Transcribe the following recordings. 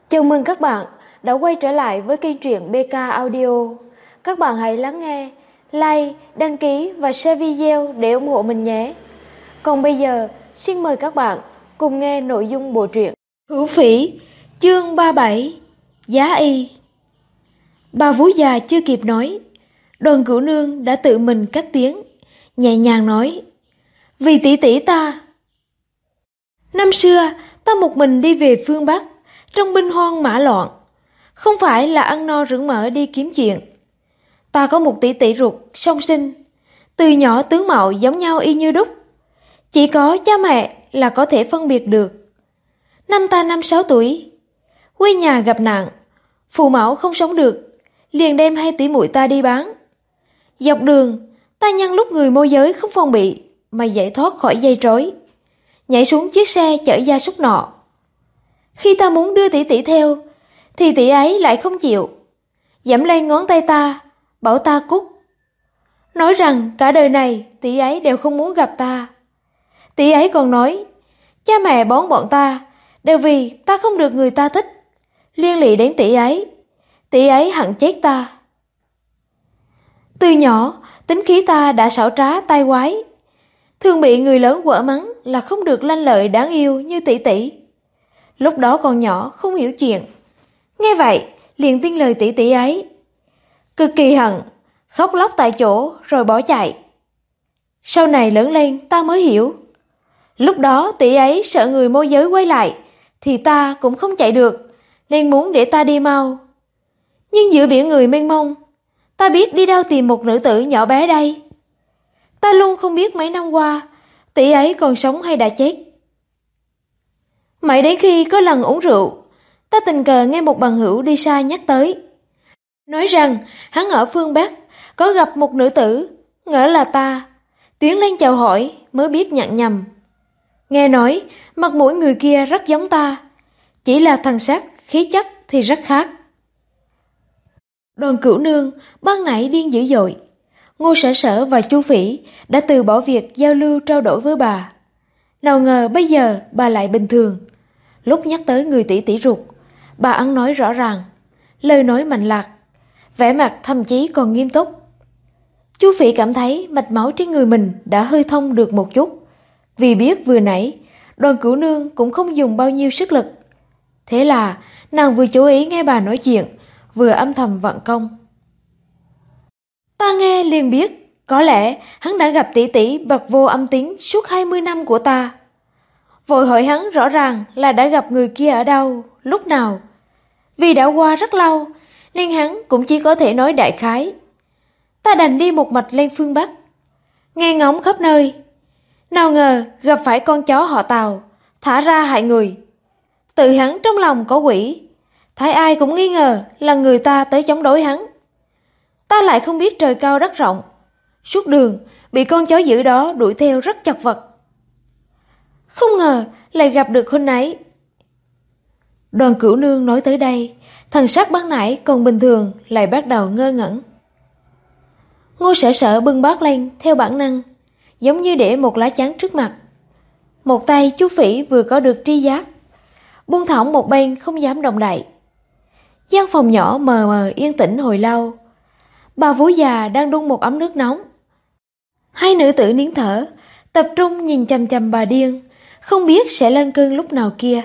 Chào mừng các bạn đã quay trở lại với kênh truyện BK Audio. Các bạn hãy lắng nghe, like, đăng ký và share video để ủng hộ mình nhé. Còn bây giờ, xin mời các bạn cùng nghe nội dung bộ truyện Hữu Phỉ, chương 37, Giá Y. Bà vú già chưa kịp nói, Đoàn Cửu Nương đã tự mình cắt tiếng, nhẹ nhàng nói: "Vì tỷ tỷ ta. Năm xưa, ta một mình đi về phương Bắc, trong binh hoang mã loạn, không phải là ăn no rửng mỡ đi kiếm chuyện. Ta có một tỷ tỷ ruột song sinh, từ nhỏ tướng mạo giống nhau y như đúc, chỉ có cha mẹ là có thể phân biệt được. Năm ta 5-6 tuổi, quê nhà gặp nạn, phụ mẫu không sống được, liền đem 2 tỷ muội ta đi bán. Dọc đường, ta nhân lúc người môi giới không phòng bị mà giải thoát khỏi dây trói, nhảy xuống chiếc xe chở gia súc nọ. Khi ta muốn đưa tỷ tỷ theo, thì tỷ ấy lại không chịu, giẫm lên ngón tay ta, bảo ta cút. Nói rằng cả đời này tỷ ấy đều không muốn gặp ta. Tỷ ấy còn nói, cha mẹ bón bọn ta đều vì ta không được người ta thích, liên lụy đến tỷ ấy hận chết ta. Từ nhỏ, tính khí ta đã xảo trá tai quái, thường bị người lớn quở mắng là không được lanh lợi đáng yêu như tỷ tỷ. Lúc đó còn nhỏ không hiểu chuyện, nghe vậy liền tin lời tỷ tỷ ấy, cực kỳ hận, khóc lóc tại chỗ rồi bỏ chạy. Sau này lớn lên ta mới hiểu, lúc đó tỷ ấy sợ người môi giới quay lại thì ta cũng không chạy được, nên muốn để ta đi mau. Nhưng giữa biển người mênh mông, ta biết đi đâu tìm một nữ tử nhỏ bé đây. Ta luôn không biết mấy năm qua tỷ ấy còn sống hay đã chết. Mãi đến khi có lần uống rượu, ta tình cờ nghe một bằng hữu đi xa nhắc tới, nói rằng hắn ở phương Bắc có gặp một nữ tử, ngỡ là ta, tiến lên chào hỏi mới biết nhận nhầm. Nghe nói mặt mũi người kia rất giống ta, chỉ là thần sắc, khí chất thì rất khác. Đoàn Cửu Nương ban nãy điên dữ dội. Ngô Sở Sở và Chu Phỉ đã từ bỏ việc giao lưu trao đổi với bà. Nào ngờ bây giờ bà lại bình thường. Lúc nhắc tới người tỷ tỷ ruột, bà ăn nói rõ ràng, lời nói mạnh lạc, vẻ mặt thậm chí còn nghiêm túc. Chu Phỉ cảm thấy mạch máu trên người mình đã hơi thông được một chút, vì biết vừa nãy Đoàn Cửu Nương cũng không dùng bao nhiêu sức lực. Thế là nàng vừa chú ý nghe bà nói chuyện, vừa âm thầm vận công. Ta nghe liền biết, có lẽ hắn đã gặp tỷ tỷ bậc vô âm tín suốt 20 năm của ta. Vội hỏi hắn rõ ràng là đã gặp người kia ở đâu, lúc nào. Vì đã qua rất lâu, nên hắn cũng chỉ có thể nói đại khái. Ta đành đi một mạch lên phương Bắc, nghe ngóng khắp nơi. Nào ngờ gặp phải con chó họ Tào, thả ra hại người. Tự hắn trong lòng có quỷ, thấy ai cũng nghi ngờ là người ta tới chống đối hắn. Ta lại không biết trời cao đất rộng, suốt đường bị con chó dữ đó đuổi theo rất chật vật. Không ngờ lại gặp được huynh ấy. Đoàn Cửu Nương nói tới đây, thần sắc ban nãy còn bình thường lại bắt đầu ngơ ngẩn. Ngô Sở Sở bưng bát lên theo bản năng, giống như để một lá chắn trước mặt. Một tay Chu Phỉ vừa có được tri giác, buông thõng một bên không dám động đậy. Gian phòng nhỏ mờ mờ yên tĩnh hồi lâu. Bà vú già đang đun một ấm nước nóng. Hai nữ tử nín thở, tập trung nhìn chằm chằm bà điên, không biết sẽ lên cơn lúc nào kia.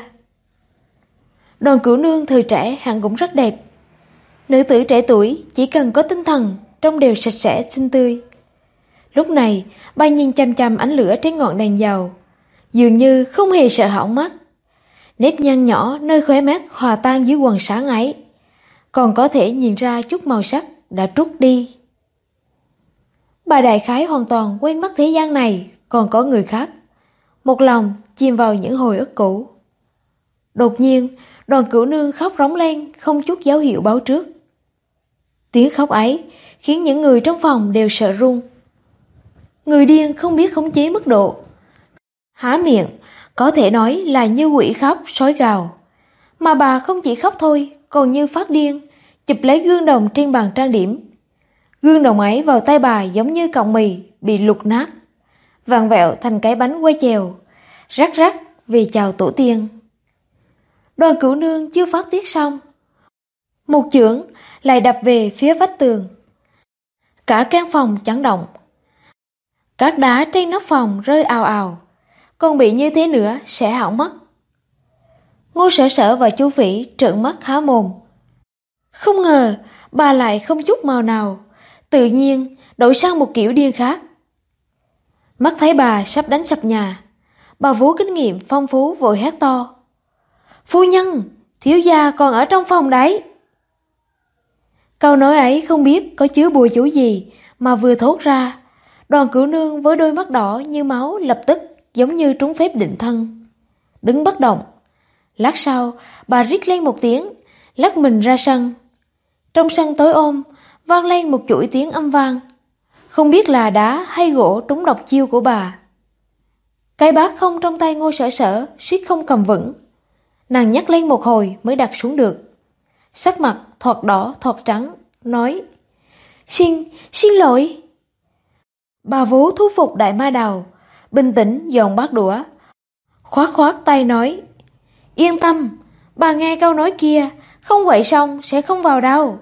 Đoàn Cửu Nương thời trẻ hẳn cũng rất đẹp. Nữ tử trẻ tuổi chỉ cần có tinh thần, trông đều sạch sẽ xinh tươi. Lúc này bà nhìn chằm chằm ánh lửa trên ngọn đèn dầu, dường như không hề sợ hỏng mắt. Nếp nhăn nhỏ nơi khóe mắt hòa tan dưới quần sáng ấy, còn có thể nhìn ra chút màu sắc đã trút đi. Bà đại khái hoàn toàn quên mất thế gian này còn có người khác, một lòng chìm vào những hồi ức cũ. Đột nhiên Đoàn Cửu Nương khóc rống lên không chút dấu hiệu báo trước. Tiếng khóc ấy khiến những người trong phòng đều sợ run. Người điên không biết khống chế mức độ, há miệng có thể nói là như quỷ khóc sói gào. Mà bà không chỉ khóc thôi, còn như phát điên, chụp lấy gương đồng trên bàn trang điểm. Gương đồng ấy vào tay bà giống như cọng mì bị lục nát, vặn vẹo thành cái bánh quay chèo, rắc rắc vì chào tổ tiên. Đoàn Cửu Nương chưa phát tiết xong, một chưởng lại đập về phía vách tường. Cả căn phòng chấn động. Các đá trên nóc phòng rơi ào ào. Còn bị như thế nữa sẽ hỏng mất. Ngô Sở Sở và Chu Phỉ trợn mắt há mồm. Không ngờ bà lại không chút màu nào, tự nhiên đổi sang một kiểu điên khác. Mắt thấy bà sắp đánh sập nhà, bà Vú kinh nghiệm phong phú vội hét to. Phu nhân, thiếu gia còn ở trong phòng đấy. Câu nói ấy không biết có chứa bùa chú gì mà vừa thốt ra, Đoàn Cửu Nương với đôi mắt đỏ như máu lập tức giống như trúng phép định thân, đứng bất động. Lát sau, bà rít lên một tiếng, lắc mình ra sân. Trong sân tối ôm, vang lên một chuỗi tiếng âm vang. Không biết là đá hay gỗ trúng độc chiêu của bà. Cái bát không trong tay Ngô Sở Sở suýt không cầm vững. Nàng nhắc lên một hồi mới đặt xuống được. Sắc mặt thoạt đỏ thoạt trắng, nói: Xin lỗi. Bà Vú thu phục đại ma đầu, bình tĩnh dọn bát đũa, khoát tay nói: Yên tâm, bà nghe câu nói kia, không vậy xong sẽ không vào đâu.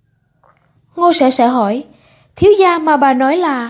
Ngô Sở Sở hỏi: Thiếu gia mà bà nói là?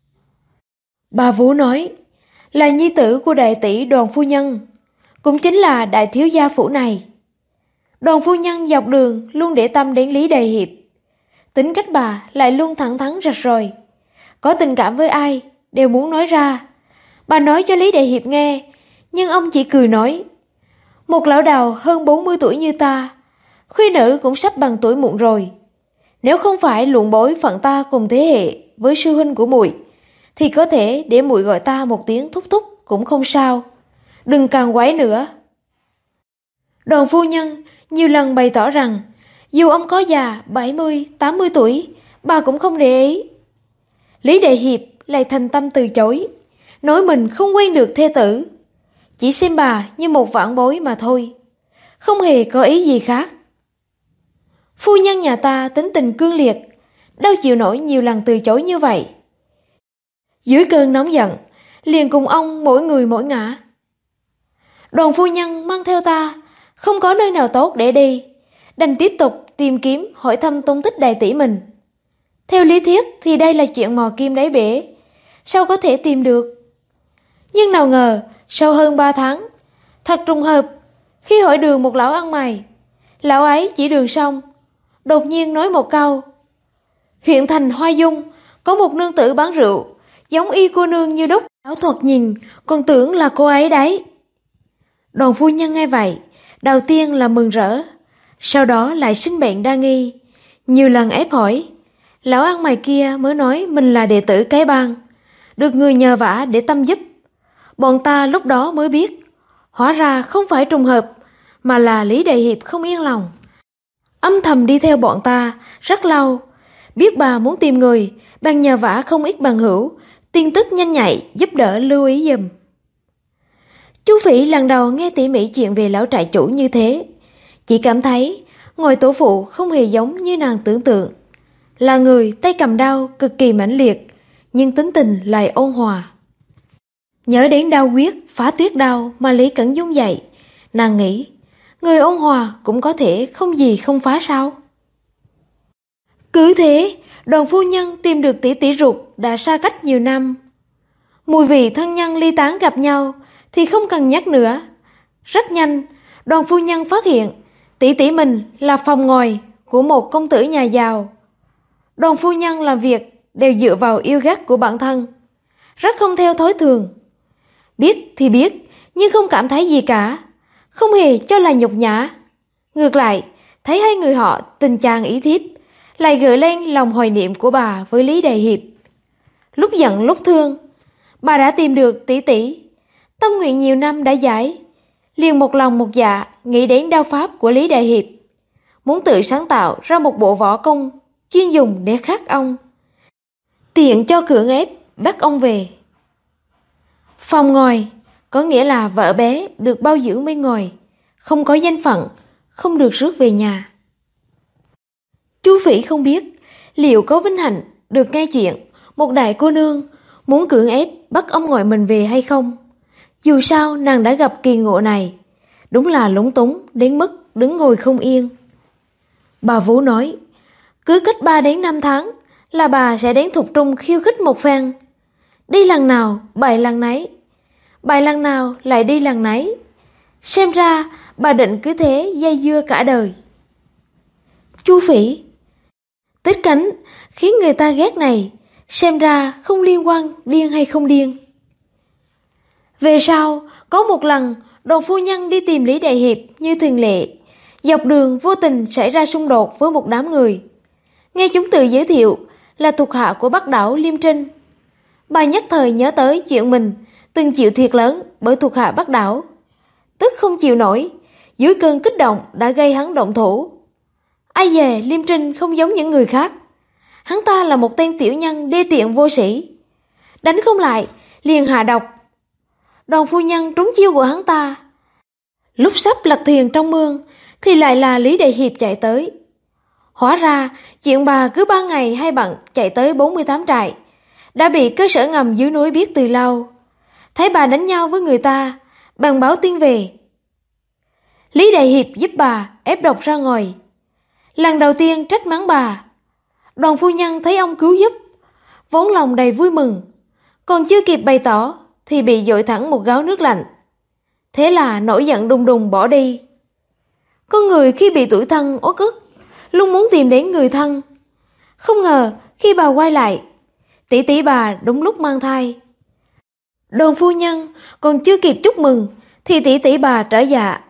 Bà Vú nói: Là nhi tử của đại tỷ Đoàn phu nhân, cũng chính là đại thiếu gia phủ này. Đoàn phu nhân dọc đường luôn để tâm đến Lý Đại Hiệp. Tính cách bà lại luôn thẳng thắn rạch ròi, có tình cảm với ai đều muốn nói ra. Bà nói cho Lý Đại Hiệp nghe, nhưng ông chỉ cười nói: Một lão đào hơn 40 tuổi như ta, khuê nữ cũng sắp bằng tuổi muộn rồi. Nếu không phải luận bối phận ta cùng thế hệ với sư huynh của muội, thì có thể để muội gọi ta một tiếng thúc thúc cũng không sao. Đừng càng quái nữa. Đoàn phu nhân nhiều lần bày tỏ rằng dù ông có già 70, 80 tuổi, bà cũng không để ý. Lý Đại Hiệp lại thành tâm từ chối, nói mình không quen được thê tử, chỉ xem bà như một vãn bối mà thôi, không hề có ý gì khác. Phu nhân nhà ta tính tình cương liệt, đâu chịu nổi nhiều lần từ chối như vậy. Dưới cơn nóng giận, liền cùng ông mỗi người mỗi ngả. Đoàn phu nhân mang theo ta, không có nơi nào tốt để đi, đành tiếp tục tìm kiếm hỏi thăm tung tích đại tỷ mình. Theo lý thuyết thì đây là chuyện mò kim đáy bể, sao có thể tìm được. Nhưng nào ngờ sau hơn 3 tháng, thật trùng hợp, khi hỏi đường một lão ăn mày, lão ấy chỉ đường xong, đột nhiên nói một câu: Huyện thành Hoa Dung có một nương tử bán rượu, giống y cô nương như đúc. Lão thuật nhìn còn tưởng là cô ấy đấy. Đoàn phu nhân nghe vậy, đầu tiên là mừng rỡ, sau đó lại sinh bệnh đa nghi, nhiều lần ép hỏi. Lão ăn mày kia mới nói mình là đệ tử cái bang, được người nhờ vả để tâm giúp. Bọn ta lúc đó mới biết, hóa ra không phải trùng hợp, mà là Lý Đại Hiệp không yên lòng, âm thầm đi theo bọn ta rất lâu. Biết bà muốn tìm người, bèn nhờ vả không ít bằng hữu, tin tức nhanh nhạy giúp đỡ lưu ý giùm. Chú Phỉ lần đầu nghe tỉ mỉ chuyện về lão trại chủ như thế, chỉ cảm thấy ngôi tổ phụ không hề giống như nàng tưởng tượng, là người tay cầm đao cực kỳ mãnh liệt, nhưng tính tình lại ôn hòa. Nhớ đến đao quyết phá tuyết đao mà Lý Cẩn Dung dạy, nàng nghĩ người ôn hòa cũng có thể không gì không phá sao. Cứ thế, Đoàn phu nhân tìm được tỷ tỷ ruột đã xa cách nhiều năm. Mùi vị thân nhân ly tán gặp nhau thì không cần nhắc nữa. Rất nhanh, Đoàn phu nhân phát hiện tỷ tỷ mình là phòng ngồi của một công tử nhà giàu. Đoàn phu nhân làm việc đều dựa vào yêu ghét của bản thân, rất không theo thói thường. Biết thì biết, nhưng không cảm thấy gì cả, không hề cho là nhục nhã. Ngược lại, thấy hai người họ tình chàng ý thiếp, lại gợi lên lòng hoài niệm của bà với Lý Đại Hiệp. Lúc giận lúc thương, bà đã tìm được tỷ tỷ, tâm nguyện nhiều năm đã giải, liền một lòng một dạ nghĩ đến đao pháp của Lý Đại Hiệp, muốn tự sáng tạo ra một bộ võ công chuyên dùng để khắc ông, tiện cho cưỡng ép bắt ông về. Phòng ngồi có nghĩa là vợ bé được bao dưỡng bên ngoài, không có danh phận, không được rước về nhà. Chú Phỉ không biết liệu có vinh hạnh được nghe chuyện một đại cô nương muốn cưỡng ép bắt ông ngoại mình về hay không. Dù sao nàng đã gặp kỳ ngộ này, đúng là lúng túng đến mức đứng ngồi không yên. Bà Vú nói, cứ cách 3 đến 5 tháng là bà sẽ đến Thục Trung khiêu khích một phen. Đi lần nào bại lần nấy, bại lần nào lại đi lần nấy. Xem ra bà định cứ thế dây dưa cả đời. Chu Phỉ, Tích Cánh khiến người ta ghét này, xem ra không liên quan điên hay không điên. Về sau, có một lần, Đoàn phu nhân đi tìm Lý Đại Hiệp như thường lệ. Dọc đường vô tình xảy ra xung đột với một đám người. Nghe chúng tự giới thiệu là thuộc hạ của Bắc đảo Liêm Trinh. Bà nhất thời nhớ tới chuyện mình từng chịu thiệt lớn bởi thuộc hạ Bắc đảo. Tức không chịu nổi, dưới cơn kích động đã gây hắn động thủ. Ai dè Liêm Trinh không giống những người khác. Hắn ta là một tên tiểu nhân đê tiện vô sĩ. Đánh không lại, liền hạ độc. Đoàn phu nhân trúng chiêu của hắn ta. Lúc sắp lật thuyền trong mương thì lại là Lý Đại Hiệp chạy tới. Hóa ra chuyện bà cứ 3 ngày hay bận chạy tới 48 trại, đã bị cơ sở ngầm dưới núi biết từ lâu. Thấy bà đánh nhau với người ta, bèn báo tin về. Lý Đại Hiệp giúp bà ép độc ra ngoài. Lần đầu tiên trách mắng bà. Đoàn phu nhân thấy ông cứu giúp, vốn lòng đầy vui mừng, còn chưa kịp bày tỏ thì bị dội thẳng một gáo nước lạnh. Thế là nổi giận đùng đùng bỏ đi. Con người khi bị tủi thân uất ức luôn muốn tìm đến người thân. Không ngờ khi bà quay lại, tỷ tỷ bà đúng lúc mang thai. Đoàn phu nhân còn chưa kịp chúc mừng thì tỷ tỷ bà trở dạ.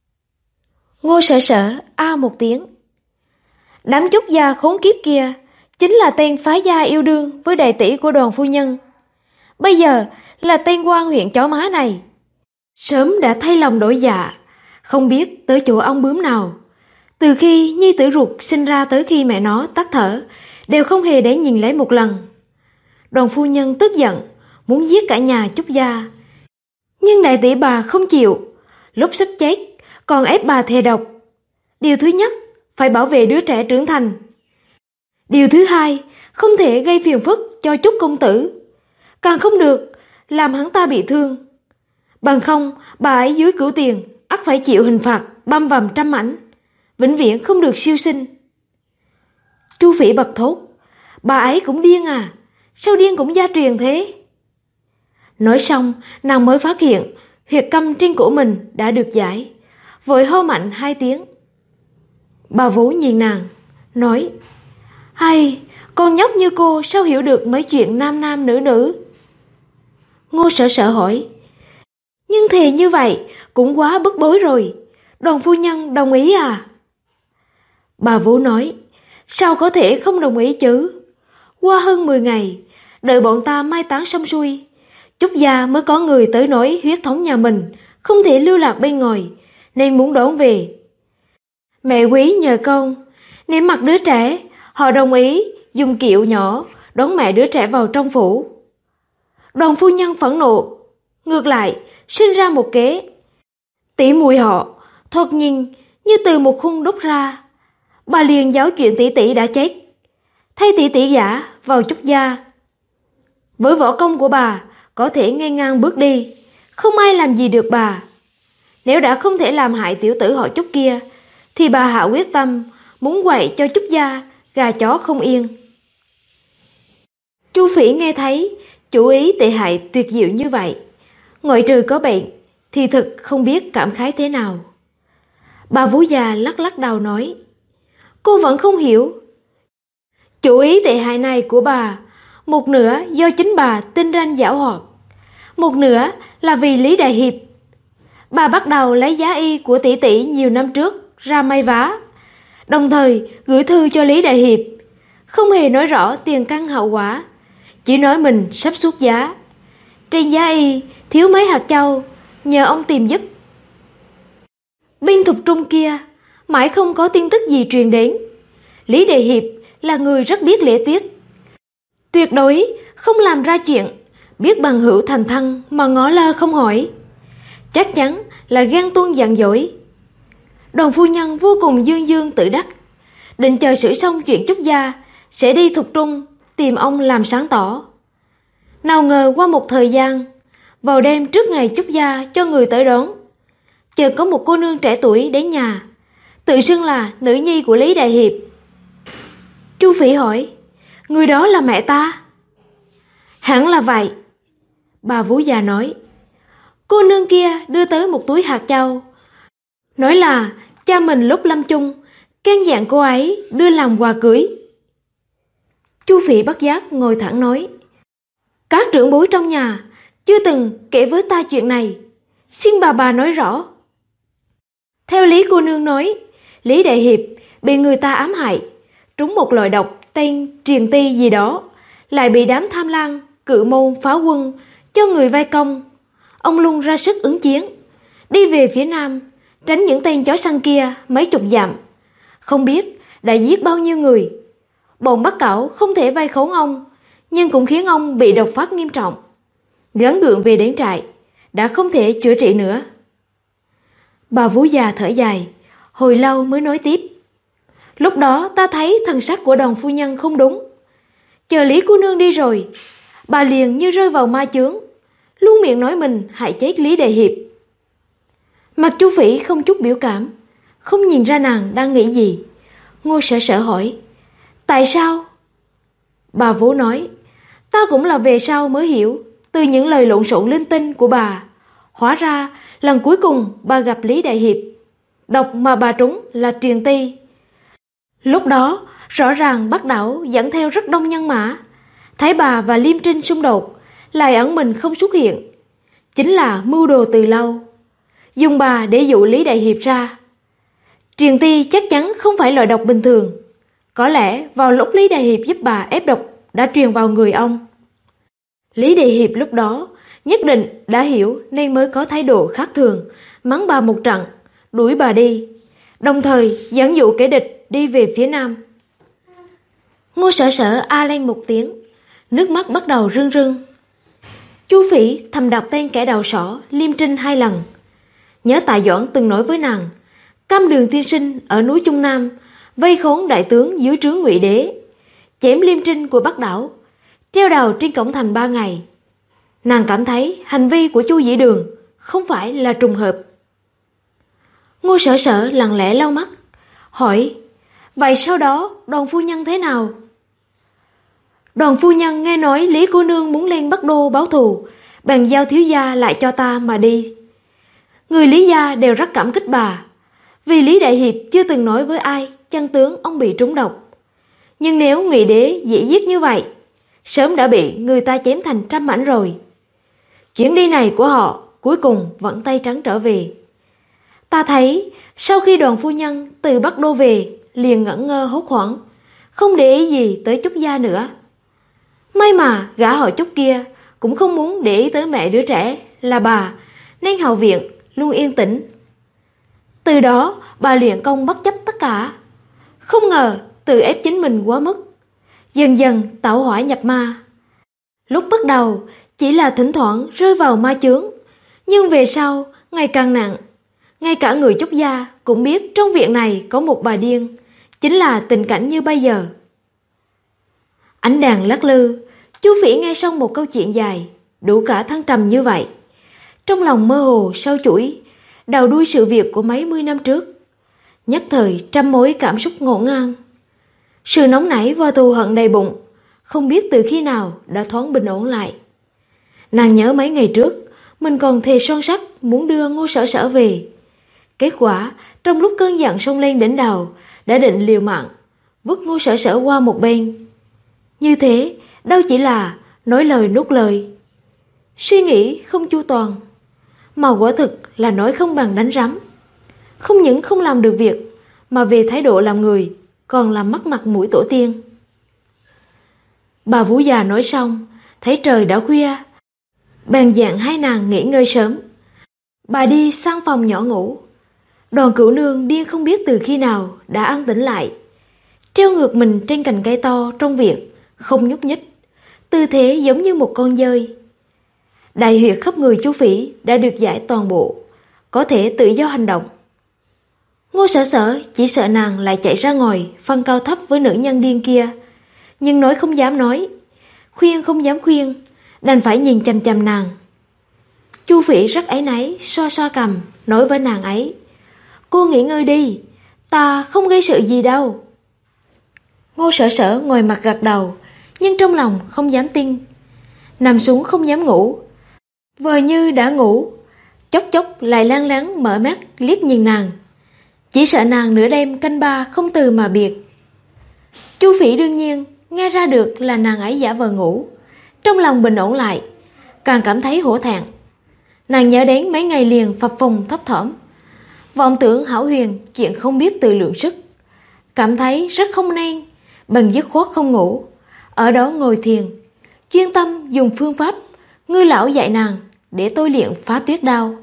Ngô Sở Sở a một tiếng. Đám chúc gia khốn kiếp kia chính là tên phá gia yêu đương với đại tỷ của Đoàn phu nhân. Bây giờ là tên quan huyện chó má này. Sớm đã thay lòng đổi dạ, không biết tới chỗ ong bướm nào. Từ khi nhi tử ruột sinh ra tới khi mẹ nó tắt thở, đều không hề để nhìn lấy một lần. Đoàn phu nhân tức giận, muốn giết cả nhà Chúc gia. Nhưng đại tỷ bà không chịu, lúc sắp chết còn ép bà thề độc. Điều thứ nhất, phải bảo vệ đứa trẻ trưởng thành. Điều thứ hai, không thể gây phiền phức cho Chúc công tử. Càng không được làm hắn ta bị thương. Bằng không, bà ấy dưới cửu tiền ắt phải chịu hình phạt băm vằm trăm mảnh, vĩnh viễn không được siêu sinh. Chu Phỉ bật thốt, bà ấy cũng điên à, sao điên cũng gia truyền thế? Nói xong, nàng mới phát hiện huyệt câm trên cổ mình đã được giải, vội hô mạnh 2 tiếng. Bà Vú nhìn nàng, nói, hay, con nhóc như cô sao hiểu được mấy chuyện nam nam nữ nữ? Ngô Sở Sở hỏi, nhưng thì như vậy cũng quá bức bối rồi, Đoàn phu nhân đồng ý à? Bà Vú nói, sao có thể không đồng ý chứ? Qua hơn 10 ngày, đợi bọn ta mai táng xong xuôi, Chúc gia mới có người tới nói huyết thống nhà mình không thể lưu lạc bên ngoài, nên muốn đón về. Mẹ quý nhờ con, nếu mặc đứa trẻ, họ đồng ý dùng kiệu nhỏ đón mẹ đứa trẻ vào trong phủ. Đoàn phu nhân phẫn nộ, ngược lại sinh ra một kế. Tỷ muội họ thoạt nhìn như từ một khung đúc ra. Bà liền giáo chuyện tỷ tỷ đã chết, thay tỷ tỷ gả vào Chúc gia. Với võ công của bà có thể nghênh ngang bước đi, không ai làm gì được bà. Nếu đã không thể làm hại tiểu tử họ Chúc kia, thì bà hạ quyết tâm muốn quậy cho Chúc gia gà chó không yên. Chu Phỉ nghe thấy chủ ý tệ hại tuyệt diệu như vậy, ngoại trừ có bệnh thì thực không biết cảm khái thế nào. Bà Vú già lắc lắc đầu nói, cô vẫn không hiểu. Chủ ý tệ hại này của bà, một nửa do chính bà tinh ranh giảo hoạt, một nửa là vì Lý Đại Hiệp. Bà bắt đầu lấy giá y của tỷ tỷ nhiều năm trước ra may vá, đồng thời gửi thư cho Lý Đại Hiệp, không hề nói rõ tiền căn hậu quả, chỉ nói mình sắp xuất giá. Trên giá y thiếu mấy hạt châu, nhờ ông tìm giúp. Bên Thục Trung kia mãi không có tin tức gì truyền đến. Lý Đại Hiệp là người rất biết lễ tiết, tuyệt đối không làm ra chuyện biết bằng hữu thành thân mà ngó lơ không hỏi, chắc chắn là ghen tuông giận dỗi. Đoàn phu nhân vô cùng dương dương tự đắc, định chờ xử xong chuyện Chúc gia sẽ đi Thục Trung tìm ông làm sáng tỏ. Nào ngờ qua một thời gian, vào đêm trước ngày Chúc gia cho người tới đón, chợt có một cô nương trẻ tuổi đến nhà, tự xưng là nữ nhi của Lý Đại Hiệp. Chu Phỉ hỏi, người đó là mẹ ta? Hẳn là vậy, bà vú già nói. Cô nương kia đưa tới một túi hạt châu, nói là cha mình lúc lâm chung căn dặn cô ấy đưa làm quà cưới. Chu Phỉ bất giác ngồi thẳng nói, các trưởng bối trong nhà chưa từng kể với ta chuyện này, xin bà nói rõ. Theo Lý cô nương nói, Lý Đại Hiệp bị người ta ám hại, trúng một loại độc tên triền ti gì đó, lại bị đám tham lang cự môn phá quân cho người vây công. Ông luôn ra sức ứng chiến, đi về phía nam, tránh những tên chó săn kia mấy chục dặm. Không biết đã giết bao nhiêu người. Bọn Bắc Cẩu không thể vây khốn ông, nhưng cũng khiến ông bị độc phát nghiêm trọng. Gắng gượng về đến trại, đã không thể chữa trị nữa. Bà vú già thở dài, hồi lâu mới nói tiếp. Lúc đó ta thấy thần sắc của Đoàn phu nhân không đúng. Chờ Lý cô nương đi rồi, bà liền như rơi vào ma chướng, luôn miệng nói mình hại chết Lý Đại Hiệp. Mặt Chu Phỉ không chút biểu cảm, không nhìn ra nàng đang nghĩ gì. Ngô Sở Sở hỏi, tại sao? Bà vú nói, ta cũng là về sau mới hiểu, từ những lời lộn xộn linh tinh của bà, hóa ra lần cuối cùng bà gặp Lý Đại Hiệp, độc mà bà trúng là triền ti. Lúc đó rõ ràng Bắc Đảo dẫn theo rất đông nhân mã, thấy bà và Liêm Trinh xung đột, lại ẩn mình không xuất hiện, chính là mưu đồ từ lâu, dùng bà để dụ Lý Đại Hiệp ra. Triền ti chắc chắn không phải loại độc bình thường, có lẽ vào lúc Lý Đại Hiệp giúp bà ép độc đã truyền vào người ông. Lý Đại Hiệp lúc đó nhất định đã hiểu nên mới có thái độ khác thường, mắng bà một trận, đuổi bà đi, đồng thời dẫn dụ kẻ địch đi về phía nam. Ngô Sở Sở a lên một tiếng, nước mắt bắt đầu rưng rưng. Chu Phỉ thầm đọc tên kẻ đầu sỏ Liêm Trinh 2 lần, nhớ Tạ Doãn từng nói với nàng, Cam Đường tiên sinh ở núi Trung Nam vây khốn đại tướng dưới trướng Ngụy Đế, chém Liêm Trinh của Bắc Đảo, treo đầu trên cổng thành 3 ngày. Nàng cảm thấy hành vi của Chu Dĩ Đường không phải là trùng hợp. Ngô Sở Sở lặng lẽ lau mắt, hỏi, vậy sau đó Đoàn phu nhân thế nào? Đoàn phu nhân nghe nói Lý cô nương muốn lên Bắc Đô báo thù, bèn giao thiếu gia lại cho ta mà đi. Người Lý gia đều rất cảm kích bà, vì Lý Đại Hiệp chưa từng nói với ai chân tướng ông bị trúng độc. Nhưng nếu Ngụy Đế dễ giết như vậy, sớm đã bị người ta chém thành trăm mảnh rồi. Chuyến đi này của họ cuối cùng vẫn tay trắng trở về. Ta thấy sau khi Đoàn phu nhân từ Bắc Đô về, liền ngẩn ngơ hốt hoảng, không để ý gì tới Trúc gia nữa. May mà gã họ Trúc kia cũng không muốn để ý tới mẹ đứa trẻ là bà, nên hậu viện luôn yên tĩnh. Từ đó bà luyện công bất chấp tất cả, không ngờ tự ép chính mình quá mức, dần dần tẩu hỏa nhập ma. Lúc bắt đầu chỉ là thỉnh thoảng rơi vào ma chướng, nhưng về sau ngày càng nặng. Ngay cả người Trúc gia cũng biết trong viện này có một bà điên, chính là tình cảnh như bây giờ. Ánh đèn lắc lư, Chu Phỉ nghe xong một câu chuyện dài, đủ cả thăng trầm như vậy. Trong lòng mơ hồ sâu chuỗi, đầu đuôi sự việc của mấy mươi năm trước. Nhất thời trăm mối cảm xúc ngổn ngang. Sự nóng nảy và thù hận đầy bụng, không biết từ khi nào đã thoáng bình ổn lại. Nàng nhớ mấy ngày trước, mình còn thề son sắt muốn đưa Ngô Sở Sở về. Kết quả, trong lúc cơn giận xông lên đỉnh đầu, đã định liều mạng, vứt Ngô Sở Sở qua một bên. Như thế, đâu chỉ là nói lời nuốt lời. Suy nghĩ không chu toàn, mà quả thực là nói không bằng đánh rắm. Không những không làm được việc, mà về thái độ làm người, còn làm mất mặt mũi tổ tiên. Bà vú già nói xong, thấy trời đã khuya, bèn dặn hai nàng nghỉ ngơi sớm. Bà đi sang phòng nhỏ ngủ. Đoàn Cửu Nương điên không biết từ khi nào đã an tĩnh lại, treo ngược mình trên cành cây to trong viện, không nhúc nhích, tư thế giống như một con dơi. Đại huyệt khắp người Chu Phỉ đã được giải toàn bộ, có thể tự do hành động. Ngô Sở Sở chỉ sợ nàng lại chạy ra ngoài phân cao thấp với nữ nhân điên kia, nhưng nói không dám nói, khuyên không dám khuyên, đành phải nhìn chằm chằm nàng. Chu Phỉ rất áy náy, xoa xoa cằm, nói với nàng ấy: "Cô nghỉ ngơi đi, ta không gây sự gì đâu." Ngô Sở Sở ngồi mặt gật đầu, nhưng trong lòng không dám tin. Nằm xuống không dám ngủ, vờ như đã ngủ, chốc chốc lại lăng láng mở mắt liếc nhìn nàng, chỉ sợ nàng nửa đêm canh ba không từ mà biệt. Chu Phỉ đương nhiên nghe ra được là nàng ấy giả vờ ngủ, trong lòng bình ổn lại, càng cảm thấy hổ thẹn. Nàng nhớ đến mấy ngày liền phập phồng thấp thỏm, vọng tưởng hão huyền chuyện không biết tự lượng sức, cảm thấy rất không nên, bèn dứt khoát không ngủ, ở đó ngồi thiền, chuyên tâm dùng phương pháp Ngư lão dạy nàng để tôi luyện phá tuyết đao.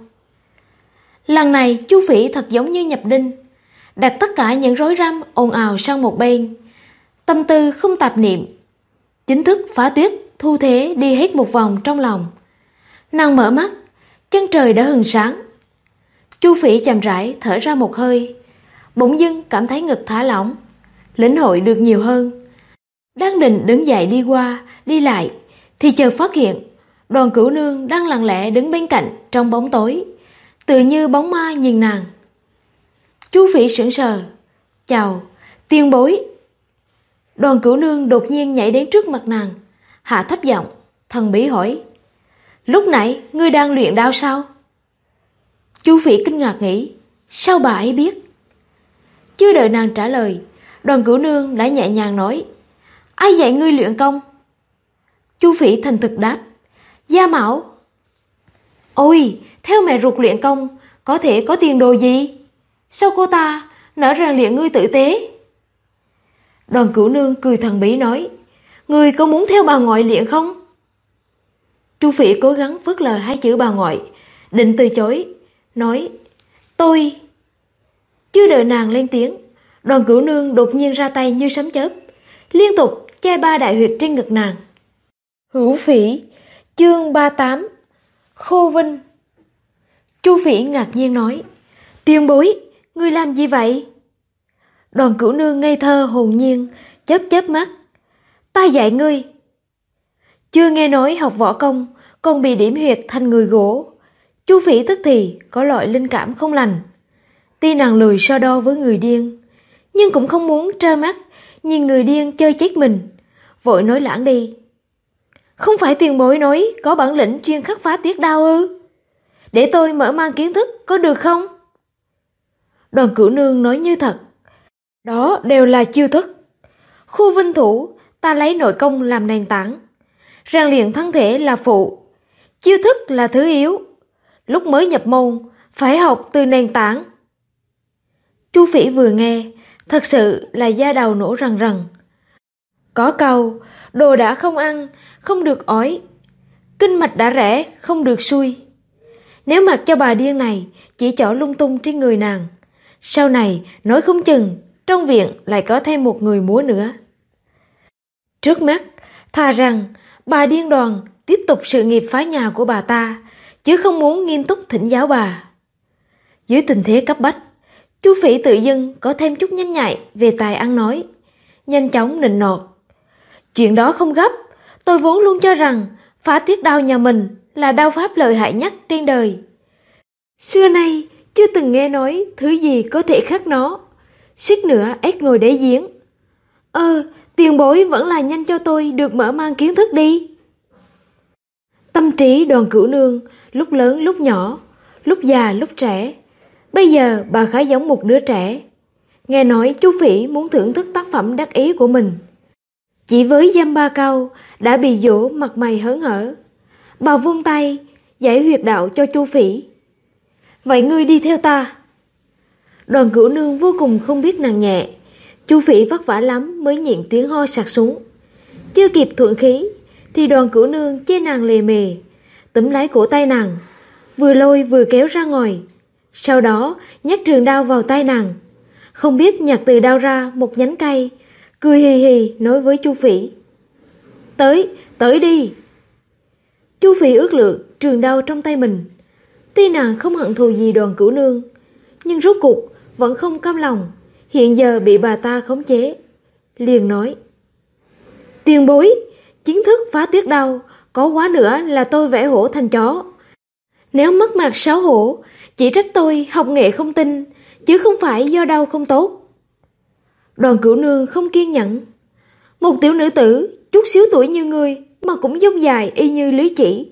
Lần này Chu Phỉ thật giống như nhập đinh, đặt tất cả những rối rắm ồn ào sang một bên, tâm tư không tạp niệm, chính thức phá tuyết thu thế đi hết một vòng trong lòng. Nàng mở mắt, chân trời đã hừng sáng. Chu Phỉ chậm rãi thở ra một hơi, bỗng dưng cảm thấy ngực thả lỏng, lĩnh hội được nhiều hơn. Đang định đứng dậy đi qua đi lại thì chợt phát hiện Đoàn Cửu Nương đang lặng lẽ đứng bên cạnh trong bóng tối, tự như bóng ma nhìn nàng. Chu Phỉ sững sờ: "Chào, tiền bối." Đoàn Cửu Nương đột nhiên nhảy đến trước mặt nàng, hạ thấp giọng, thần bí hỏi: "Lúc nãy ngươi đang luyện đao sao?" Chu Phỉ kinh ngạc nghĩ, sao bà ấy biết? Chưa đợi nàng trả lời, Đoàn Cửu Nương đã nhẹ nhàng nói: "Ai dạy ngươi luyện công?" Chu Phỉ thành thực đáp: "Gia Mão." "Ôi, theo mẹ ruột luyện công có thể có tiền đồ gì? Sao cô ta nỡ rèn luyện ngươi tử tế?" Đoàn Cửu Nương cười thần bí nói: "Ngươi có muốn theo bà ngoại luyện không?" Chu Phỉ cố gắng phớt lờ hai chữ bà ngoại, định từ chối, nói: "Tôi..." Chưa đợi nàng lên tiếng, Đoàn Cửu Nương đột nhiên ra tay như sấm chớp, liên tục che ba đại huyệt trên ngực nàng. Hữu Phỉ, chương 38, Khô Vinh. Chu Phỉ ngạc nhiên nói: "Tiền bối, ngươi làm gì vậy?" Đoàn Cửu Nương ngây thơ hồn nhiên, chớp chớp mắt: "Ta dạy ngươi." Chưa nghe nói học võ công, còn bị điểm huyệt thành người gỗ. Chu Phỉ tức thì có loại linh cảm không lành. Tuy nàng lười so đo với người điên, nhưng cũng không muốn trơ mắt nhìn người điên chơi chết mình, vội nói lãng đi: "Không phải tiền bối nói có bản lĩnh chuyên khắc phá tuyết đao ư? Để tôi mở mang kiến thức có được không?" Đoàn Cửu Nương nói như thật: "Đó đều là chiêu thức. Khu Vinh thủ ta lấy nội công làm nền tảng, rèn luyện thân thể là phụ, chiêu thức là thứ yếu. Lúc mới nhập môn phải học từ nền tảng." Chu Phỉ vừa nghe, thật sự là da đầu nổ rần rần. Có câu: "Đồ đã không ăn, không được ói, kinh mạch đã rẽ, không được xuôi." Nếu mặc cho bà điên này chỉ trỏ lung tung trên người nàng, sau này nói không chừng trong viện lại có thêm một người múa nữa. Trước mắt, thà rằng bà điên Đoàn tiếp tục sự nghiệp phá nhà của bà ta, chứ không muốn nghiêm túc thỉnh giáo bà. Dưới tình thế cấp bách, Chu Phỉ tự dưng có thêm chút nhanh nhạy về tài ăn nói, nhanh chóng nịnh nọt: "Chuyện đó không gấp, tôi vốn luôn cho rằng phá tuyết đao nhà mình là đao pháp lợi hại nhất trên đời. Xưa nay chưa từng nghe nói thứ gì có thể khắc nó, suýt nữa ếch ngồi đáy giếng. Tiền bối vẫn là nhanh cho tôi được mở mang kiến thức đi." Tâm trí Đoàn Cửu Nương lúc lớn lúc nhỏ, lúc già lúc trẻ, bây giờ bà khá giống một đứa trẻ. Nghe nói Chu Phỉ muốn thưởng thức tác phẩm đắc ý của mình, chỉ với dăm ba câu đã bị dỗ mặt mày hớn hở. Bà vung tay giải huyệt đạo cho Chu Phỉ: "Vậy ngươi đi theo ta." Đoàn Cửu Nương vô cùng không biết nàng nhẹ, Chu Phỉ vất vả lắm mới nhịn tiếng ho sặc xuống. Chưa kịp thuận khí thì Đoàn Cửu Nương chê nàng lề mề, túm lấy cổ tay nàng, vừa lôi vừa kéo ra ngoài. Sau đó nhét trường đao vào tay nàng, không biết nhặt từ đao ra một nhánh cây, cười hì hì nói với Chu Phỉ: Tới đi." Chu Phỉ ước lượng trường đao trong tay mình. Tuy nàng không hận thù gì Đoàn Cửu Nương, nhưng rốt cuộc vẫn không cam lòng hiện giờ bị bà ta khống chế, liền nói: "Tiền bối, kiến thức phá tuyết đao có quá nữa là tôi vẽ hổ thành chó. Nếu mất mặt xấu hổ, chỉ trách tôi học nghệ không tinh, chứ không phải do đau không tốt. Đoàn Cửu Nương không kiên nhẫn. Một tiểu nữ tử, chút xíu tuổi như ngươi mà cũng dông dài y như Lý Chỉ.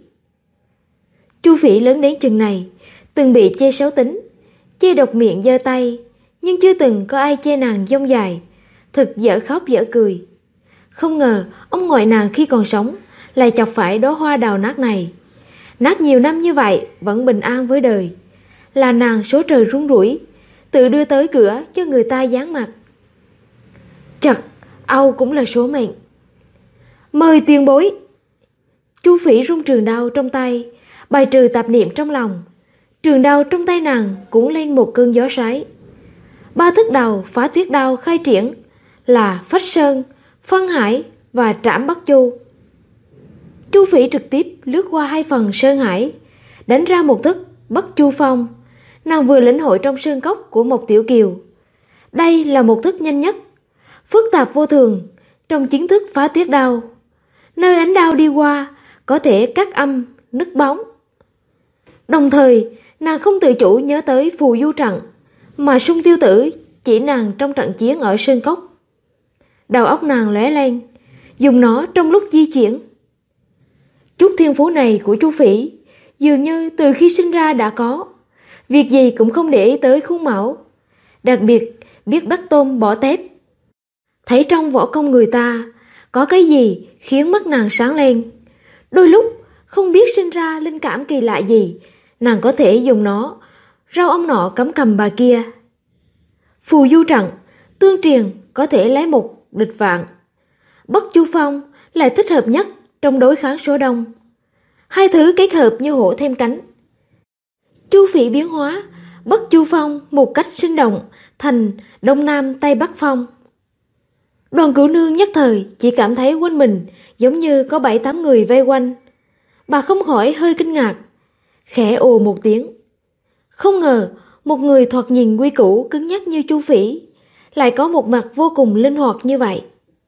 Chu Phỉ lớn đến chừng này, từng bị chê xấu tính, chê độc miệng giơ tay, nhưng chưa từng có ai chê nàng dông dài, thực dở khóc dở cười. Không ngờ ông ngoại nàng khi còn sống lại chọc phải đóa hoa đào nát này. Nát nhiều năm như vậy vẫn bình an với đời, là nàng số trời run rủi, tự đưa tới cửa cho người ta giáng mặt. Chật, âu cũng là số mệnh. Mời tiền bối. Chu Phỉ rung trường đao trong tay, bài trừ tạp niệm trong lòng. Trường đao trong tay nàng cũng lên một cơn gió xoáy. 3 thức đầu Phá Tuyết Đao khai triển là Phách Sơn, Phân Hải và Trảm Bắc Chu. Chu Phỉ trực tiếp lướt qua 2 phần Sơn Hải, đánh ra một thức Bắc Chu Phong. Nàng vừa lĩnh hội trong sơn cốc của một tiểu kiều. Đây là một thức nhanh nhất, phức tạp vô thường trong chiến thức Phá Tuyết Đao. Nơi ánh đao đi qua có thể cắt âm, nứt bóng. Đồng thời, nàng không tự chủ nhớ tới phù du trận mà Sung Tiêu Tử chỉ nàng trong trận chiến ở sơn cốc. Đầu óc nàng lóe lên, dùng nó trong lúc di chuyển. Chút thiên phú này của Chu Phỉ dường như từ khi sinh ra đã có, việc gì cũng không để ý tới khuôn mẫu, đặc biệt biết bắt tôm bỏ tép. Thấy trong võ công người ta có cái gì khiến mắt nàng sáng lên, đôi lúc không biết sinh ra linh cảm kỳ lạ gì, nàng có thể dùng nó rau ông nọ cắm cầm bà kia. Phù du trận tương truyền có thể lấy một địch vạn. Bất Chu Phong lại thích hợp nhất trong đối kháng số đông. 2 thứ kết hợp như hổ thêm cánh. Chu Phỉ biến hóa Bất Chu Phong một cách sinh động thành Đông Nam Tây Bắc Phong. Đoàn Cửu Nương nhất thời chỉ cảm thấy quanh mình giống như có 7-8 người vây quanh. Bà không khỏi hơi kinh ngạc, khẽ ồ một tiếng. Không ngờ một người thoạt nhìn quy củ cứng nhắc như Chu Phỉ lại có một mặt vô cùng linh hoạt như vậy.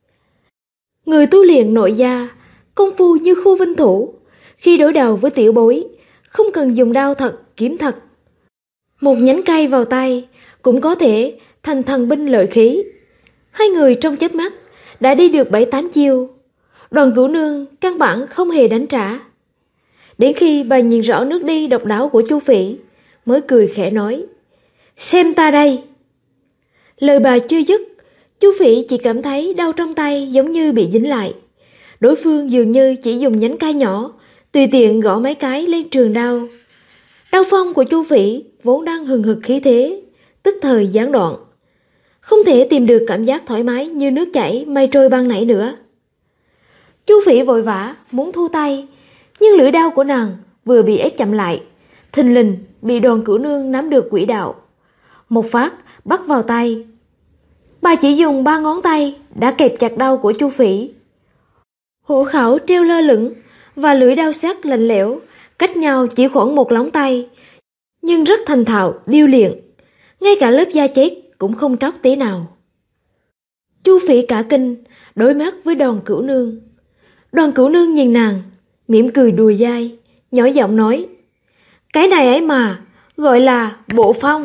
Người tu luyện nội gia, công phu như khu vinh thủ, khi đối đầu với tiểu bối không cần dùng đao thật, kiếm thật. Một nhánh cây vào tay cũng có thể thành thần binh lợi khí. 2 người trong chớp mắt đã đi được 7-8 chiêu. Đoàn Cửu Nương căn bản không hề đánh trả. Đến khi bà nhìn rõ nước đi độc đáo của Chu Phỉ mới cười khẽ nói: Xem ta đây. Lời bà chưa dứt, Chu Phỉ chỉ cảm thấy đau trong tay giống như bị dính lại. Đối phương dường như chỉ dùng nhánh cây nhỏ tùy tiện gõ mấy cái lên trường đao. Đao phong của Chu Phỉ vốn đang hừng hực khí thế, tức thời gián đoạn, không thể tìm được cảm giác thoải mái như nước chảy mây trôi ban nãy nữa. Chu Phỉ vội vã muốn thu tay, nhưng lưỡi đao của nàng vừa bị ép chậm lại, thình lình bị Đoàn Cửu Nương nắm được quỹ đạo, một phát bắt vào tay. Bà chỉ dùng 3 ngón tay đã kẹp chặt đao của Chu Phỉ. Hổ khẩu treo lơ lửng và lưỡi đao sắc lạnh lẽo cách nhau chỉ khoảng 1 lóng tay, nhưng rất thành thạo điêu luyện, ngay cả lớp da chết cũng không tróc tí nào. Chu Phỉ cả kinh đối mắt với Đoàn Cửu Nương. Đoàn Cửu Nương nhìn nàng, mỉm cười đùa dai, nhỏ giọng nói: Cái này ấy mà gọi là bộ phong.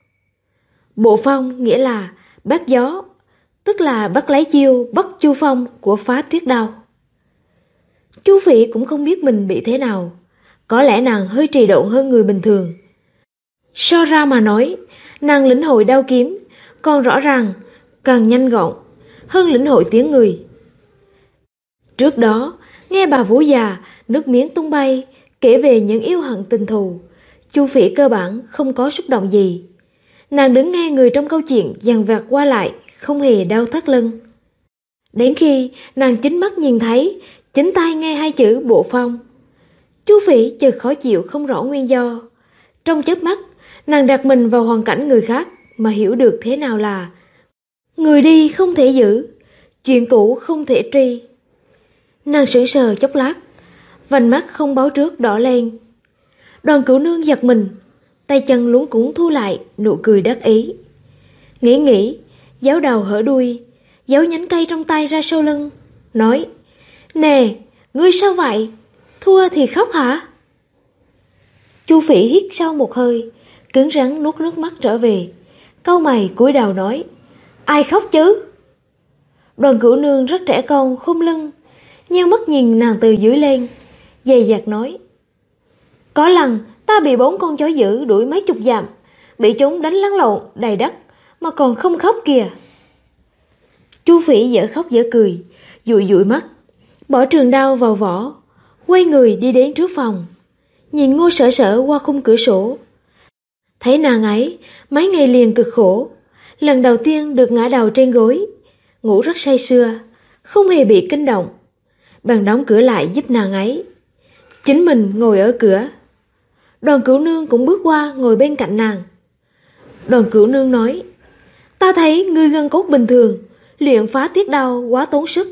Bộ phong nghĩa là bắt gió, tức là bắt lấy chiêu Bắc Chu Phong của Phá Tuyết Đao. Chu Phỉ cũng không biết mình bị thế nào, có lẽ nàng hơi trì độn hơn người bình thường. So ra mà nói, nàng lĩnh hội đao kiếm còn rõ ràng, càng nhanh gọn hơn lĩnh hội tiếng người. Trước đó, nghe bà Vũ già nước miếng tung bay kể về những yêu hận tình thù, Chu Phỉ cơ bản không có xúc động gì. Nàng đứng nghe người trong câu chuyện dằn vặt qua lại, không hề đau thắt lưng. Đến khi nàng chính mắt nhìn thấy, chính tai nghe 2 chữ bộ phong, Chu Phỉ chợt khó chịu không rõ nguyên do. Trong chớp mắt, nàng đặt mình vào hoàn cảnh người khác mà hiểu được thế nào là người đi không thể giữ, chuyện cũ không thể tri. Nàng sững sờ chốc lát, vành mắt không báo trước đỏ lên. Đoàn Cửu Nương giật mình, tay chân luống cuống thu lại, nụ cười đắc ý. Nghĩ, giấu đầu hở đuôi, giấu nhánh cây trong tay ra sau lưng, nói: Nè, ngươi sao vậy? Thua thì khóc hả? Chu Phỉ hít sâu một hơi, cứng rắn nuốt nước mắt trở về, cau mày cúi đầu nói: Ai khóc chứ? Đoàn Cửu Nương rất trẻ con, khom lưng, nheo mắt nhìn nàng từ dưới lên, dè dặt nói: Có lần ta bị 4 con chó dữ đuổi mấy chục dặm, bị chúng đánh lăn lộn đầy đất mà còn không khóc kìa. Chu Phỉ dở khóc dở cười, dụi dụi mắt, bỏ trường đao vào vỏ, quay người đi đến trước phòng, nhìn Ngô Sở Sở qua khung cửa sổ. Thấy nàng ấy mấy ngày liền cực khổ, lần đầu tiên được ngã đầu trên gối, ngủ rất say sưa, không hề bị kinh động, bèn đóng cửa lại giúp nàng ấy. Chính mình ngồi ở cửa. Đoàn Cửu Nương cũng bước qua ngồi bên cạnh nàng. Đoàn Cửu Nương nói: Ta thấy ngươi gân cốt bình thường, luyện phá tiết đao quá tốn sức.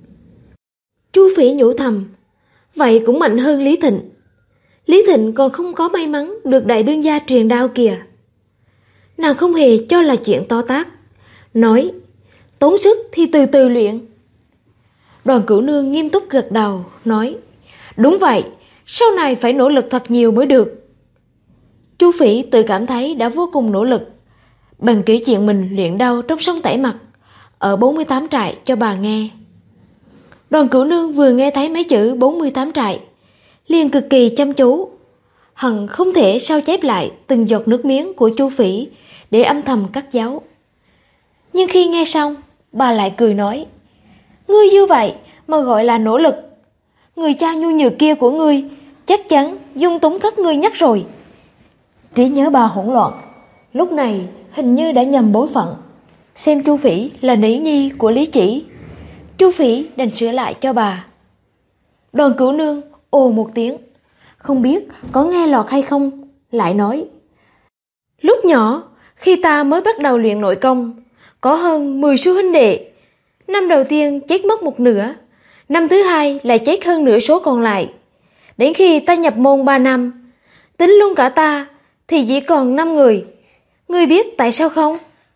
Chu Phỉ nhủ thầm: Vậy cũng mạnh hơn Lý Thịnh. Lý Thịnh còn không có may mắn được đại đương gia truyền đao kìa. Nàng không hề cho là chuyện to tát, nói: Tốn sức thì từ từ luyện. Đoàn Cửu Nương nghiêm túc gật đầu, nói: Đúng vậy, sau này phải nỗ lực thật nhiều mới được. Chu Phỉ tự cảm thấy đã vô cùng nỗ lực, bèn kể chuyện mình luyện đao trong sông Tẩy Mặt ở 48 trại cho bà nghe. Đoàn Cửu Nương vừa nghe thấy mấy chữ 48 trại, liền cực kỳ chăm chú, hận không thể sao chép lại từng giọt nước miếng của Chu Phỉ để âm thầm cắt giấu. Nhưng khi nghe xong, bà lại cười nói: Ngươi như vậy mà gọi là nỗ lực? Người cha nhu nhược kia của ngươi chắc chắn dung túng các ngươi nhất rồi. Trí nhớ bà hỗn loạn, lúc này hình như đã nhầm bối phận, xem Chu Phỉ là nữ nhi của Lý Chỉ. Chu Phỉ đành sửa lại cho bà. Đoàn Cửu Nương ồ một tiếng, không biết có nghe lọt hay không, lại nói: Lúc nhỏ, khi ta mới bắt đầu luyện nội công, có hơn 10 sư huynh đệ. Năm đầu tiên chết mất một nửa, năm thứ hai lại chết hơn nửa số còn lại. Đến khi ta nhập môn 3 năm, tính luôn cả ta thì chỉ còn 5 người. Ngươi biết tại sao không?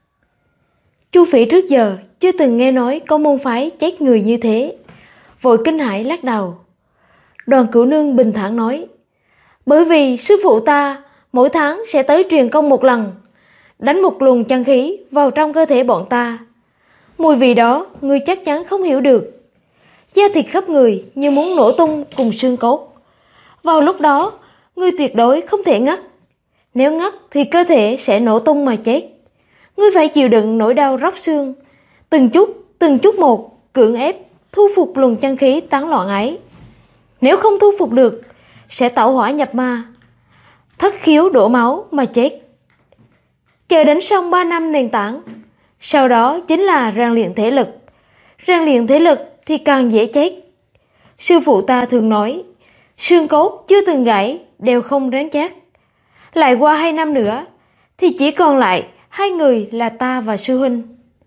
Chu Phỉ trước giờ chưa từng nghe nói có môn phái chết người như thế, vội kinh hãi lắc đầu. Đoàn Cửu Nương bình thản nói: Bởi vì sư phụ ta mỗi tháng sẽ tới truyền công một lần, đánh một luồng chân khí vào trong cơ thể bọn ta. Mùi vị đó ngươi chắc chắn không hiểu được. Da thịt khắp người như muốn nổ tung cùng xương cốt. Vào lúc đó, ngươi tuyệt đối không thể ngất. Nếu ngất thì cơ thể sẽ nổ tung mà chết. Ngươi phải chịu đựng nỗi đau róc xương, từng chút một cưỡng ép thu phục luồng chân khí tán loạn ấy. Nếu không thu phục được, sẽ tẩu hỏa nhập ma, thất khiếu đổ máu mà chết. Chờ đến xong 3 năm nền tảng, sau đó chính là rèn luyện thể lực. Rèn luyện thể lực thì càng dễ chết. Sư phụ ta thường nói, xương cốt chưa từng gãy đều không rắn chắc. Lại qua 2 năm nữa thì chỉ còn lại 2 người là ta và sư huynh.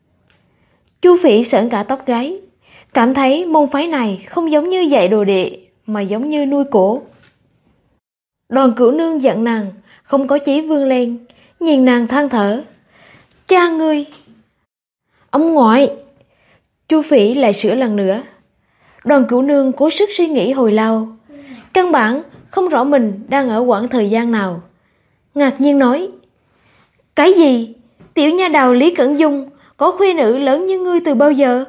Chu Phỉ sởn cả tóc gáy, cảm thấy môn phái này không giống như dạy đồ đệ mà giống như nuôi cổ. Đoàn Cửu Nương giận nàng không có chí vươn lên, nhìn nàng than thở: Cha ngươi. Ông ngoại. Chu Phỉ lại sửa lần nữa. Đoàn Cửu Nương cố sức suy nghĩ hồi lâu, căn bản không rõ mình đang ở quãng thời gian nào, ngạc nhiên nói: Cái gì? Tiểu nha đầu Lý Cẩn Dung có khuê nữ lớn như ngươi từ bao giờ?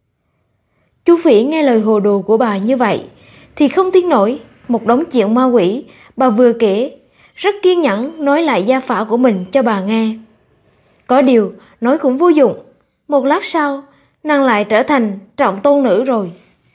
Chu Phỉ nghe lời hồ đồ của bà như vậy thì không tin nổi một đống chuyện ma quỷ bà vừa kể, rất kiên nhẫn nói lại gia phả của mình cho bà nghe. Có điều nói cũng vô dụng, một lát sau nàng lại trở thành trọng tôn nữ rồi.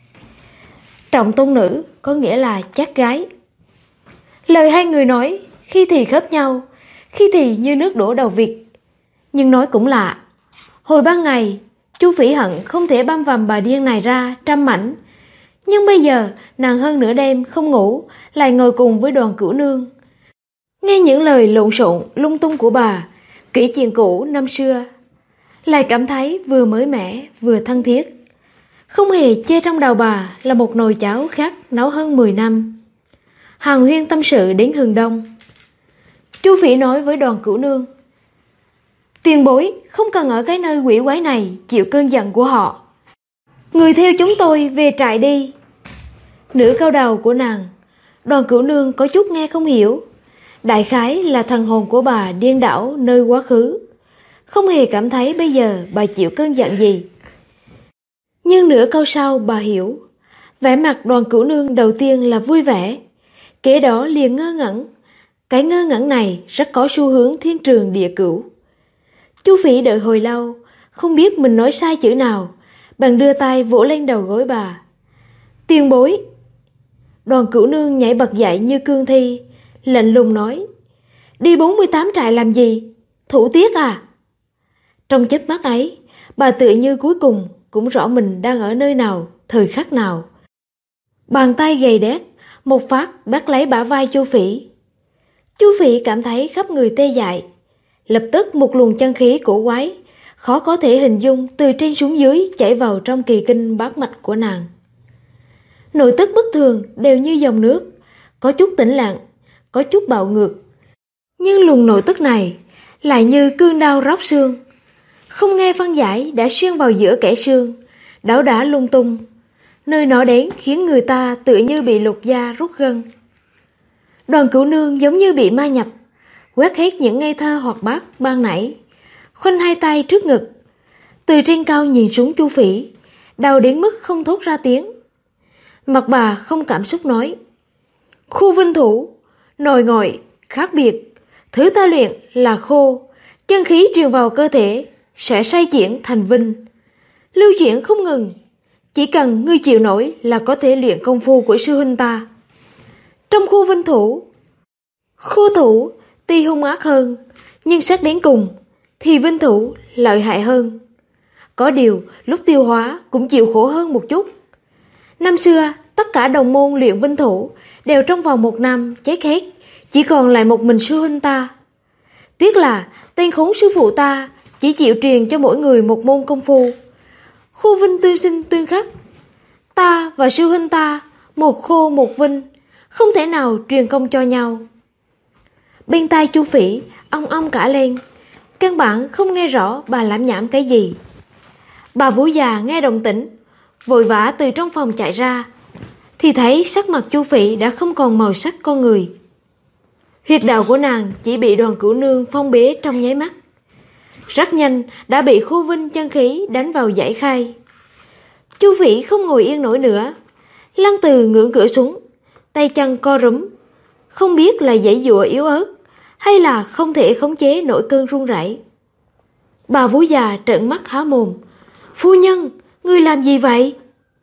Trọng tôn nữ có nghĩa là chát gái. Lời hai người nói khi thì khớp nhau, khi thì như nước đổ đầu vịt. Nhưng nói cũng lạ, hồi ban ngày Chu Phỉ hận không thể băm vằm bà điên này ra trăm mảnh, nhưng bây giờ nàng hơn nửa đêm không ngủ, lại ngồi cùng với Đoàn Cửu Nương, nghe những lời lộn xộn lung tung của bà, kể chuyện cũ năm xưa, lại cảm thấy vừa mới mẻ vừa thân thiết, không hề chê trong đầu bà là một nồi cháo khác nấu hơn 10 năm. Hàn huyên tâm sự đến hừng đông. Chu Phỉ nói với Đoàn Cửu Nương: Tiền bối không cần ở cái nơi quỷ quái này chịu cơn giận của họ. Người theo chúng tôi về trại đi. Nửa câu đầu của nàng, Đoàn Cửu Nương có chút nghe không hiểu, Đại khái là thần hồn của bà điên đảo nơi quá khứ, không hề cảm thấy bây giờ bà chịu cơn giận gì. Nhưng nửa câu sau bà hiểu, vẻ mặt Đoàn Cửu Nương đầu tiên là vui vẻ, kế đó liền ngơ ngẩn. Cái ngơ ngẩn này rất có xu hướng thiên trường địa cửu. Chu Phỉ đợi hồi lâu, không biết mình nói sai chữ nào, bèn đưa tay vỗ lên đầu gối bà. Tiền bối. Đoàn Cửu Nương nhảy bật dậy như cương thi, lạnh lùng nói, đi 48 trại làm gì? Thủ tiết à? Trong chớp mắt ấy, bà tựa như cuối cùng cũng rõ mình đang ở nơi nào, thời khắc nào. Bàn tay gầy đét, một phát bắt lấy bả vai Chu Phỉ. Chu Phỉ cảm thấy khắp người tê dại. Lập tức một luồng chân khí cổ quái, khó có thể hình dung từ trên xuống dưới chảy vào trong kỳ kinh bát mạch của nàng. Nội tức bất thường đều như dòng nước, có chút tĩnh lặng, có chút bạo ngược. Nhưng luồng nội tức này lại như cương đao róc xương, không nghe phân giải đã xuyên vào giữa kẽ xương, đảo đả lung tung. Nơi nó đến khiến người ta tựa như bị lột da rút gân. Đoàn Cửu Nương giống như bị ma nhập, quét hết những ngây thơ hoạt bát ban nãy, khoanh hai tay trước ngực, từ trên cao nhìn xuống Chu Phỉ, đau đến mức không thốt ra tiếng. Mặt bà không cảm xúc nói, khu vinh thủ, nội ngoại, khác biệt, thứ ta luyện là khô, chân khí truyền vào cơ thể, sẽ xoay chuyển thành vinh, lưu chuyển không ngừng, chỉ cần ngươi chịu nổi là có thể luyện công phu của sư huynh ta. Trong khu vinh thủ, khô thủ tuy hung ác hơn, nhưng xét đến cùng thì vinh thủ lợi hại hơn. Có điều lúc tiêu hóa cũng chịu khổ hơn một chút. Năm xưa tất cả đồng môn luyện vinh thủ đều trong vòng 1 năm chết hết, chỉ còn lại một mình sư huynh ta. Tiếc là tên khốn sư phụ ta chỉ chịu truyền cho mỗi người một môn công phu. Khu vinh tương sinh tương khắc, ta và sư huynh ta một khô một vinh, không thể nào truyền công cho nhau. Bên tai Chu Phỉ ong ong cả lên, căn bản không nghe rõ bà lảm nhảm cái gì. Bà Vũ già nghe động tĩnh, vội vã từ trong phòng chạy ra, thì thấy sắc mặt Chu Phỉ đã không còn màu sắc con người. Huyệt đạo của nàng chỉ bị Đoàn Cửu Nương phong bế trong nháy mắt, rất nhanh đã bị khu vinh chân khí đánh vào giải khai. Chu Phỉ không ngồi yên nổi nữa, lăn từ ngưỡng cửa xuống, tay chân co rúm, không biết là giãy giụa yếu ớt hay là không thể khống chế nổi cơn run rẩy. Bà Vũ già trợn mắt há mồm, phu nhân, ngươi làm gì vậy?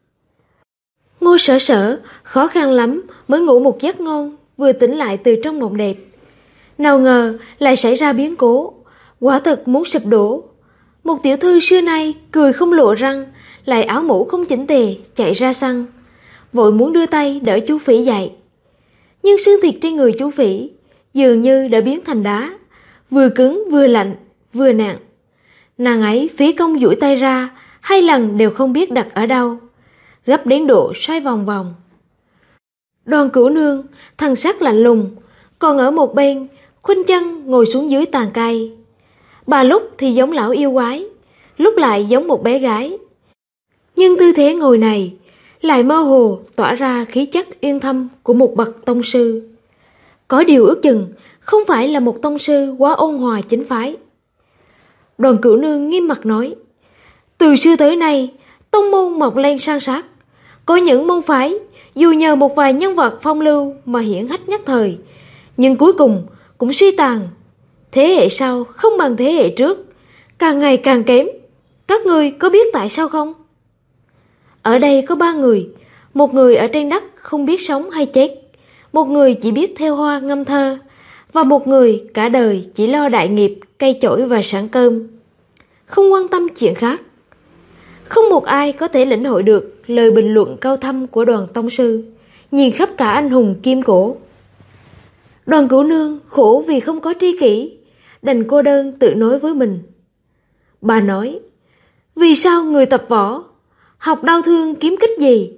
Ngô Sở Sở khó khăn lắm mới ngủ một giấc ngon, vừa tỉnh lại từ trong mộng đẹp. Nào ngờ lại xảy ra biến cố, quả thật muốn sụp đổ. Một tiểu thư xưa nay cười không lộ răng, lại áo mũ không chỉnh tề chạy ra sân, vội muốn đưa tay đỡ Chu Phỉ dậy. Nhưng xương thịt trên người Chu Phỉ dường như đã biến thành đá, vừa cứng vừa lạnh vừa nặng. Nàng ấy phí công duỗi tay ra, 2 lần đều không biết đặt ở đâu, gấp đến độ xoay vòng vòng. Đoàn Cửu Nương thần sắc lạnh lùng, còn ở một bên khoanh chân ngồi xuống dưới tàn cây. Bà lúc thì giống lão yêu quái, lúc lại giống một bé gái. Nhưng tư thế ngồi này lại mơ hồ tỏa ra khí chất yên thâm của một bậc tông sư. Có điều ước chừng không phải là một tông sư quá ôn hòa chính phái. Đoàn Cửu Nương nghiêm mặt nói, từ xưa tới nay tông môn mọc lên san sát, có những môn phái dù nhờ một vài nhân vật phong lưu mà hiển hách nhất thời, nhưng cuối cùng cũng suy tàn. Thế hệ sau không bằng thế hệ trước, càng ngày càng kém. Các ngươi có biết tại sao không? Ở đây có 3 người, một người ở trên đất không biết sống hay chết, một người chỉ biết theo hoa ngâm thơ, và một người cả đời chỉ lo đại nghiệp, cây chổi và sản cơm, không quan tâm chuyện khác. Không một ai có thể lĩnh hội được lời bình luận cao thâm của Đoàn tông sư, nhìn khắp cả anh hùng kim cổ. Đoàn Cửu Nương khổ vì không có tri kỷ, đành cô đơn tự nói với mình. Bà nói, vì sao người tập võ, học đau thương kiếm kích gì?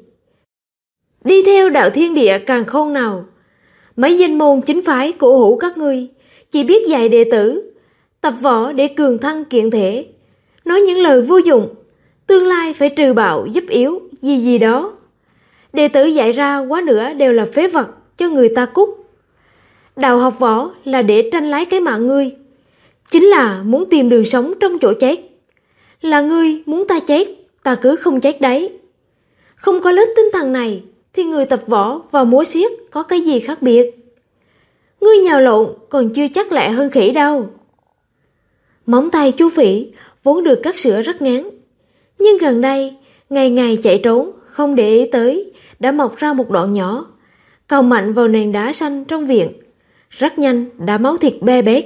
Đi theo đạo thiên địa càn khôn nào? Mấy danh môn chính phái cổ hủ các ngươi chỉ biết dạy đệ tử, tập võ để cường thân kiện thể, nói những lời vô dụng, tương lai phải trừ bạo giúp yếu gì gì đó. Đệ tử dạy ra quá nữa đều là phế vật cho người ta cút. Đạo học võ là để tranh lấy cái mạng ngươi, chính là muốn tìm đường sống trong chỗ chết. Là ngươi muốn ta chết, ta cứ không chết đấy. Không có lớp tinh thần này thì người tập võ và múa xiết có cái gì khác biệt. Ngươi nhào lộn còn chưa chắc lẹ hơn khỉ đâu. Móng tay Chu Phỉ vốn được cắt sữa rất ngắn, nhưng gần đây ngày ngày chạy trốn không để ý tới đã mọc ra một đoạn nhỏ, cào mạnh vào nền đá xanh trong viện, rất nhanh đã máu thịt be bét.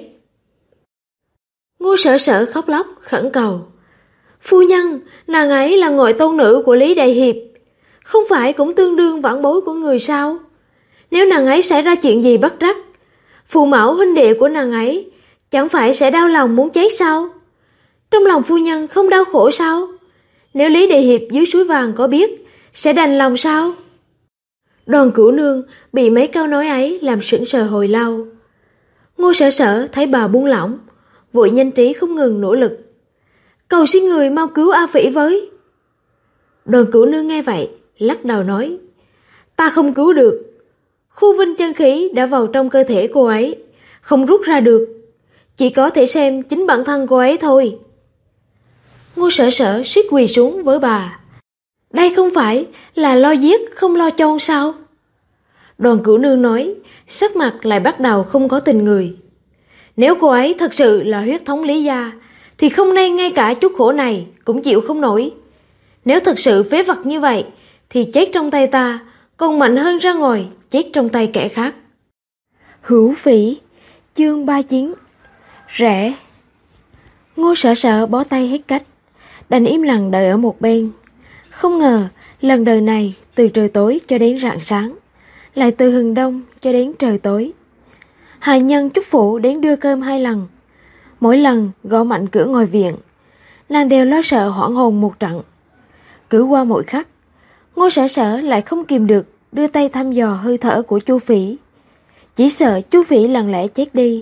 Ngô Sở Sở khóc lóc khẩn cầu: "Phu nhân, nàng ấy là ngoại tôn nữ của Lý Đại Hiệp, không phải cũng tương đương vãn bối của người sao? Nếu nàng ấy xảy ra chuyện gì bất trắc, phụ mẫu huynh đệ của nàng ấy chẳng phải sẽ đau lòng muốn chết sao? Trong lòng phu nhân không đau khổ sao? Nếu Lý Đại Hiệp dưới suối vàng có biết, sẽ đành lòng sao?" Đoàn Cửu Nương bị mấy câu nói ấy làm sững sờ hồi lâu. Ngô Sở Sở thấy bà buông lỏng, vội nhanh trí không ngừng nỗ lực: "Cầu xin người mau cứu A Phỉ với." Đoàn Cửu Nương nghe vậy, lắc đầu nói: "Ta không cứu được. Khu vinh chân khí đã vào trong cơ thể cô ấy, không rút ra được. Chỉ có thể xem chính bản thân cô ấy thôi." Ngô Sở Sở suýt quỳ xuống với bà: "Đây không phải là lo giết không lo chôn sao?" Đoàn Cửu Nương nói, sắc mặt lại bắt đầu không có tình người: "Nếu cô ấy thật sự là huyết thống Lý gia, thì không nên ngay cả chút khổ này cũng chịu không nổi. Nếu thật sự phế vật như vậy, thì chết trong tay ta còn mạnh hơn ra ngoài chết trong tay kẻ khác." Hữu Phỉ, chương 39. Rẽ. Ngô Sở Sở bó tay hết cách, đành im lặng đợi ở một bên. Không ngờ lần đời này từ trời tối cho đến rạng sáng, lại từ hừng đông cho đến trời tối. Hạ nhân chúc phụ đến đưa cơm 2 lần, mỗi lần gõ mạnh cửa ngồi viện, nàng đều lo sợ hoảng hồn một trận. Cứ qua mỗi khắc, Ngô Sở Sở lại không kìm được đưa tay thăm dò hơi thở của Chu Phỉ, chỉ sợ Chu Phỉ lặng lẽ chết đi.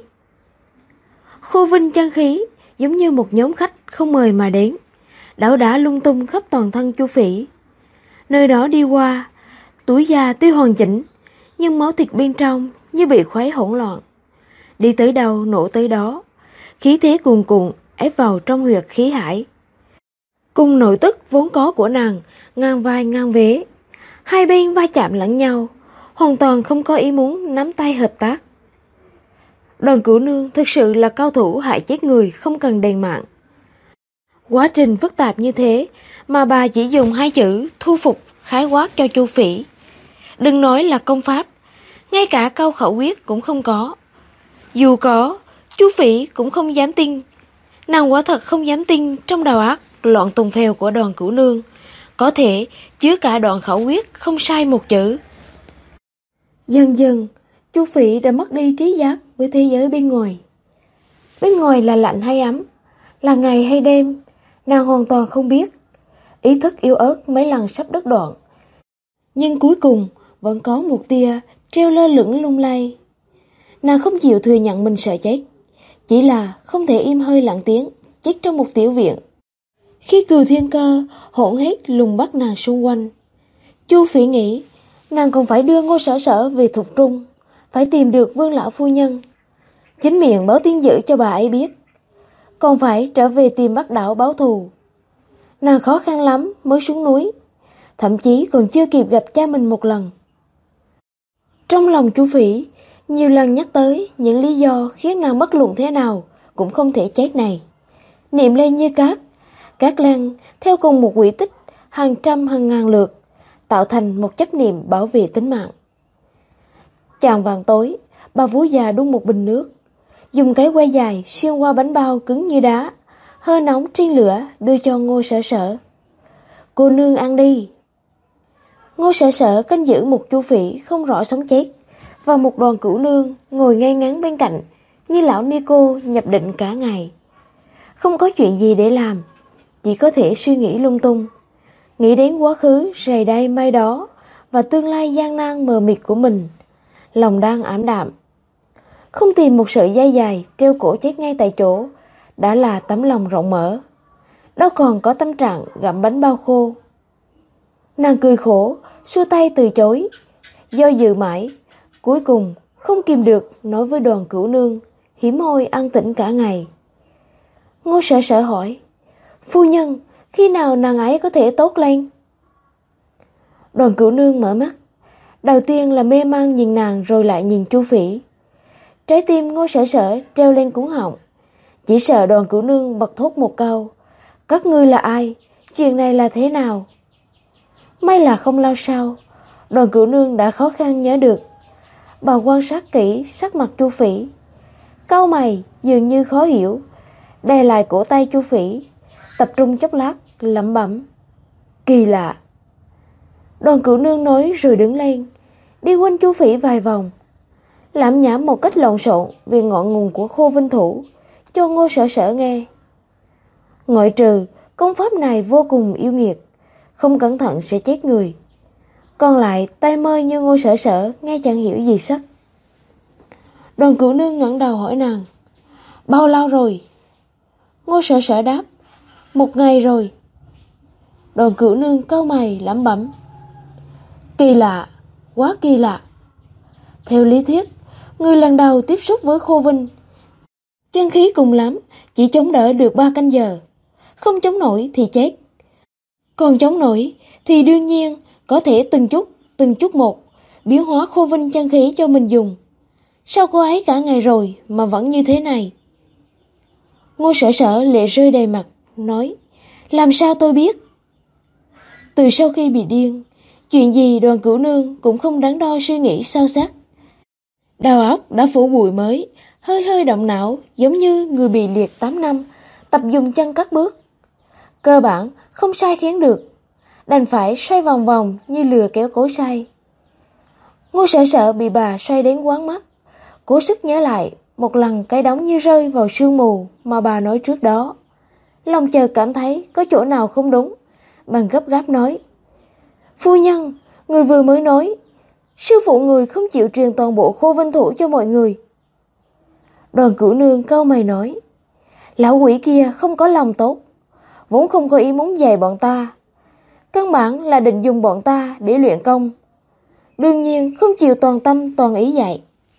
Khu vinh chân khí giống như một nhóm khách không mời mà đến, đảo đả lung tung khắp toàn thân Chu Phỉ. Nơi đó đi qua, túi da tuy hoàn chỉnh, nhưng máu thịt bên trong như bị khuấy hỗn loạn. Đi tới đâu nổ tới đó, khí thế cuồn cuộn ép vào trong huyệt khí hải. Cùng nội tức vốn có của nàng ngang vai ngang vế, hai bên va chạm lẫn nhau, hoàn toàn không có ý muốn nắm tay hợp tác. Đoàn Cửu Nương thực sự là cao thủ hại chết người không cần đền mạng. Quá trình phức tạp như thế mà bà chỉ dùng 2 chữ thu phục khái quát cho Chu Phỉ. Đừng nói là công pháp, ngay cả câu khẩu quyết cũng không có. Dù có, Chu Phỉ cũng không dám tin. Nàng quả thật không dám tin trong đầu óc loạn tùng phèo của Đoàn Cửu Nương có thể chứa cả đoạn khẩu quyết không sai một chữ. Dần dần, Chu Phỉ đã mất đi trí giác với thế giới bên ngoài. Bên ngoài là lạnh hay ấm, là ngày hay đêm, nàng hoàn toàn không biết. Ý thức yếu ớt mấy lần sắp đứt đoạn, nhưng cuối cùng vẫn có một tia treo lơ lửng lung lay. Nàng không chịu thừa nhận mình sợ chết, chỉ là không thể im hơi lặng tiếng chết trong một tiểu viện. Khi Cừu Thiên Cơ hỗn hét lùng bắt nàng xung quanh, Chu Phỉ nghĩ nàng còn phải đưa Ngô Sở Sở về Thục Trung, phải tìm được Vương lão phu nhân, chính miệng báo tin dữ cho bà ấy biết, còn phải trở về tìm Bắc Đảo báo thù. Nàng khó khăn lắm mới xuống núi, thậm chí còn chưa kịp gặp cha mình một lần. Trong lòng Chu Phỉ nhiều lần nhắc tới những lý do khiến nàng bất luận thế nào cũng không thể chết này. Niệm lên như cát lan theo cùng một quỹ tích hàng trăm hàng ngàn lượt, tạo thành một chấp niệm bảo vệ tính mạng. Chạng vàng tối, bà vú già đun một bình nước, dùng cái que dài xuyên qua bánh bao cứng như đá, hơi nóng trên lửa đưa cho Ngô Sở Sở. "Cô nương ăn đi." Ngô Sở Sở canh giữ một Chu Phỉ không rõ sống chết, và một Đoàn Cửu Nương ngồi ngay ngắn bên cạnh như lão ni cô nhập định cả ngày. Không có chuyện gì để làm, chỉ có thể suy nghĩ lung tung, nghĩ đến quá khứ rày đây mai đó và tương lai gian nan mờ mịt của mình. Lòng đang ảm đạm, không tìm một sợi dây dài treo cổ chết ngay tại chỗ đã là tấm lòng rộng mở, đâu còn có tâm trạng gặm bánh bao khô. Nàng cười khổ, xua tay từ chối, do dự mãi, cuối cùng không kìm được nói với Đoàn Cửu Nương, hiếm hoi an tĩnh cả ngày. Ngô Sở Sở hỏi, phu nhân, khi nào nàng ấy có thể tốt lên? Đoàn Cửu Nương mở mắt, đầu tiên là mê man nhìn nàng rồi lại nhìn Chu Phỉ. Trái tim Ngô Sở Sở treo lên cuống họng, chỉ sợ Đoàn Cửu Nương bật thốt một câu, các ngươi là ai? Chuyện này là thế nào? May là không lâu sau, Đoàn Cửu Nương đã khó khăn nhớ được. Bà quan sát kỹ sắc mặt Chu Phỉ, cau mày dường như khó hiểu, đè lại cổ tay Chu Phỉ, tập trung chốc lát lẩm bẩm, kỳ lạ. Đoàn Cửu Nương nói rồi đứng lên, đi quanh Chu Phỉ vài vòng, lẩm nhẩm một cách lộn xộn về ngọn nguồn của Khô Vinh Thủ cho Ngô Sở Sở nghe. Ngoại trừ công pháp này vô cùng yêu nghiệt, không cẩn thận sẽ chết người. Còn lại tay mơ như Ngô Sở Sở nghe chẳng hiểu gì sắc. Đoàn Cửu Nương ngẩng đầu hỏi nàng, bao lâu rồi? Ngô Sở Sở đáp, 1 ngày rồi. Đoàn Cửu Nương cau mày lẩm bẩm, kỳ lạ, quá kỳ lạ. Theo lý thuyết, người lần đầu tiếp xúc với Khô Vinh, chân khí cùng lắm chỉ chống đỡ được 3 canh giờ, không chống nổi thì chết. Còn chống nổi thì đương nhiên có thể từng chút một biến hóa Khô Vinh chân khí cho mình dùng. Sao cô ấy cả ngày rồi mà vẫn như thế này? Ngô Sở Sở lệ rơi đầy mặt, nói, làm sao tôi biết? Từ sau khi bị điên, chuyện gì Đoàn Cửu Nương cũng không đắn đo suy nghĩ sâu sắc. Đầu óc đã phủ bụi mới, hơi hơi động não, giống như người bị liệt 8 năm, tập dùng chân cắt bước. Cơ bản không sai khiến được, đành phải xoay vòng vòng như lừa kéo cối xay. Ngô Sở Sở bị bà xoay đến quán mắt, cố sức nhớ lại một lần cái đống như rơi vào sương mù mà bà nói trước đó. Lòng chợt cảm thấy có chỗ nào không đúng, bằng gấp gáp nói, phu nhân, người vừa mới nói, sư phụ người không chịu truyền toàn bộ Khô Vinh Thủ cho mọi người. Đoàn Cửu Nương cau mày nói, lão quỷ kia không có lòng tốt, vốn không có ý muốn dạy bọn ta, căn bản là định dùng bọn ta để luyện công, đương nhiên không chịu toàn tâm toàn ý dạy.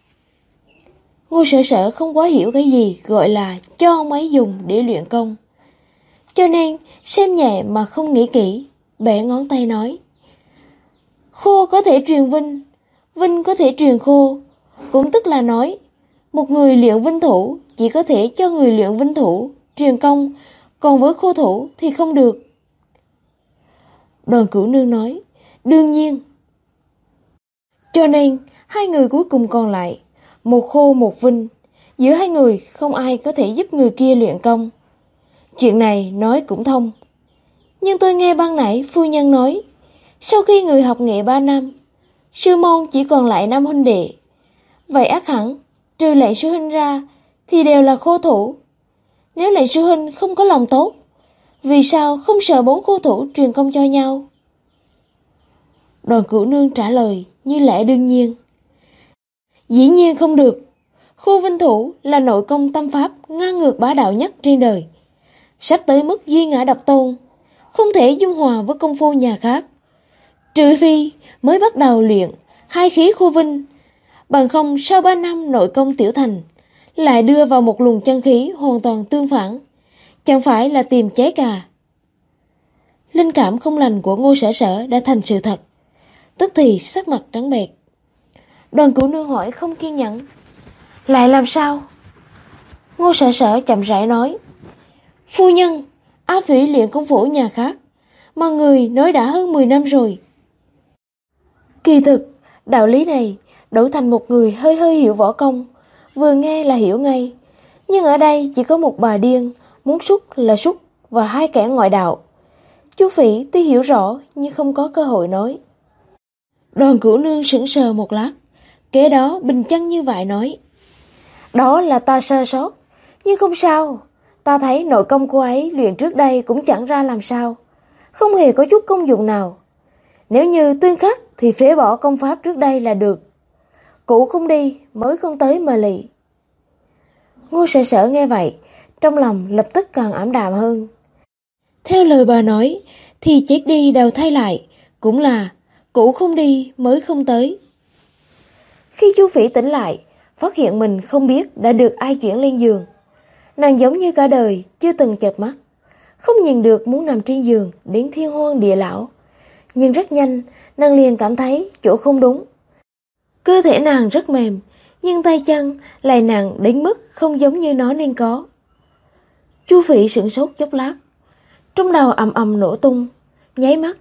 Ngô Sở Sở không quá hiểu cái gì gọi là cho ông ấy dùng để luyện công, cho nên xem nhẹ mà không nghĩ kỹ, bẻ ngón tay nói, Khô có thể truyền Vinh, Vinh có thể truyền Khô, cũng tức là nói, một người luyện Vinh Thủ chỉ có thể cho người luyện Vinh Thủ truyền công, còn với Khô Thủ thì không được. Đoàn Cửu Nương nói, đương nhiên. Cho nên, 2 người cuối cùng còn lại, một Khô một Vinh, giữa 2 người không ai có thể giúp người kia luyện công. Chuyện này nói cũng thông. Nhưng tôi nghe ban nãy phu nhân nói, sau khi người học nghệ 3 năm, sư môn chỉ còn lại 5 huynh đệ. Vậy ác hẳn, trừ lệnh sư huynh ra, thì đều là Khô Thủ. Nếu lệnh sư huynh không có lòng tốt, vì sao không sợ 4 Khô Thủ truyền công cho nhau? Đoàn Cửu Nương trả lời như lẽ đương nhiên. Dĩ nhiên không được. Khô Vinh Thủ là nội công tâm pháp ngang ngược bá đạo nhất trên đời, sắp tới mức duy ngã độc tôn, không thể dung hòa với công phu nhà khác. Trừ phi mới bắt đầu luyện 2 khí Khô Vinh, bằng không sau 3 năm nội công tiểu thành, lại đưa vào một luồng chân khí hoàn toàn tương phản, chẳng phải là tìm chết à? Linh cảm không lành của Ngô Sở Sở đã thành sự thật, tức thì sắc mặt trắng bệch. Đoàn Cửu Nương hỏi không kiên nhẫn, lại làm sao? Ngô Sở Sở chậm rãi nói, phu nhân, A Phỉ luyện công phu nhà khác, mà người nói đã hơn 10 năm rồi. Kỳ thực, đạo lý này đổi thành một người hơi hơi hiểu võ công, vừa nghe là hiểu ngay. Nhưng ở đây chỉ có một bà điên, muốn sút là sút, và 2 kẻ ngoại đạo. Chu Phỉ tuy hiểu rõ nhưng không có cơ hội nói. Đoàn Cửu Nương sững sờ một lát, kế đó bình chân như vậy nói, đó là ta sơ sót, nhưng không sao. Ta thấy nội công cô ấy luyện trước đây cũng chẳng ra làm sao, không hề có chút công dụng nào. Nếu như tương khắc thì phế bỏ công pháp trước đây là được. Cũ không đi, mới không tới mà lị. Ngô Sở Sở nghe vậy, trong lòng lập tức càng ảm đạm hơn. Theo lời bà nói, thì chết đi đầu thay lại, cũng là cũ không đi mới không tới. Khi Chu Phỉ tỉnh lại, phát hiện mình không biết đã được ai chuyển lên giường. Nàng giống như cả đời chưa từng chợp mắt, không nhìn được muốn nằm trên giường đến thiên hoang địa lão. Nhưng rất nhanh, nàng liền cảm thấy chỗ không đúng. Cơ thể nàng rất mềm, nhưng tay chân lại nặng đến mức không giống như nó nên có. Chu Phỉ sửng sốt chốc lát, trong đầu ầm ầm nổ tung, nháy mắt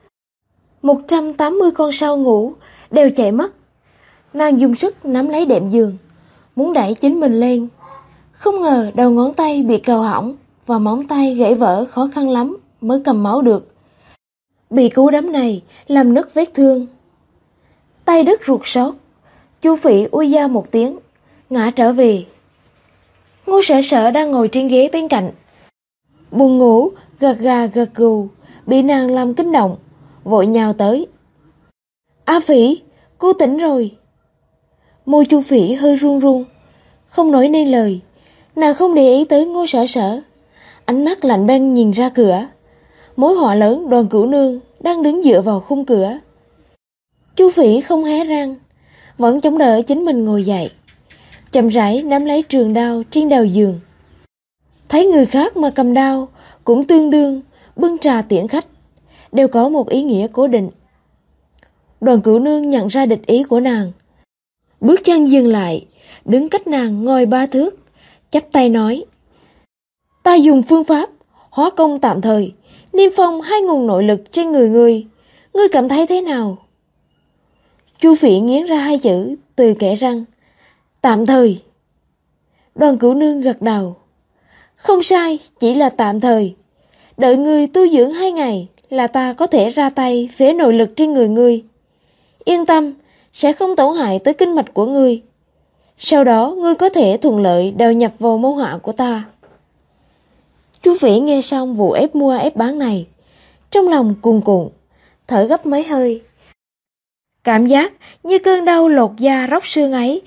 180 con sâu ngủ đều chạy mất. Nàng dùng sức nắm lấy đệm giường, muốn đẩy chính mình lên. Không ngờ đầu ngón tay bị cào hỏng và móng tay gãy vỡ, khó khăn lắm mới cầm máu được. Bị cú đấm này làm nứt vết thương, tay đứt ruột xót. Chu Phỉ ui da một tiếng, ngã trở về. Ngô Sở Sở đang ngồi trên ghế bên cạnh, buồn ngủ gật gà gật gù, bị nàng làm kinh động, vội nhào tới. A Phỉ, cô tỉnh rồi. Môi Chu Phỉ hơi run run, không nói nên lời. Nàng không để ý tới Ngô Sở Sở, ánh mắt lạnh băng nhìn ra cửa. Mối họa lớn Đoàn Cửu Nương đang đứng dựa vào khung cửa. Chu Phỉ không hé răng, vẫn chống đỡ chính mình ngồi dậy, chậm rãi nắm lấy trường đao trên đầu giường. Thấy người khác mà cầm đao cũng tương đương bưng trà tiễn khách, đều có một ý nghĩa cố định. Đoàn Cửu Nương nhận ra địch ý của nàng, bước chân dừng lại, đứng cách nàng ngồi 3 thước, chắp tay nói: Ta dùng phương pháp hóa công tạm thời, niêm phong 2 nguồn nội lực trên người ngươi, ngươi cảm thấy thế nào? Chu Phỉ nghiến ra 2 chữ từ kẽ răng: Tạm thời. Đoàn Cửu Nương gật đầu: Không sai, chỉ là tạm thời. Đợi ngươi tu dưỡng 2 ngày là ta có thể ra tay phế nội lực trên người ngươi. Yên tâm, sẽ không tổn hại tới kinh mạch của ngươi. Sau đó ngươi có thể thuận lợi đầu nhập vào môn hạ của ta. Chu Phỉ nghe xong vụ ép mua ép bán này, trong lòng cuồn cuộn, thở gấp mấy hơi. Cảm giác như cơn đau lột da róc xương ấy,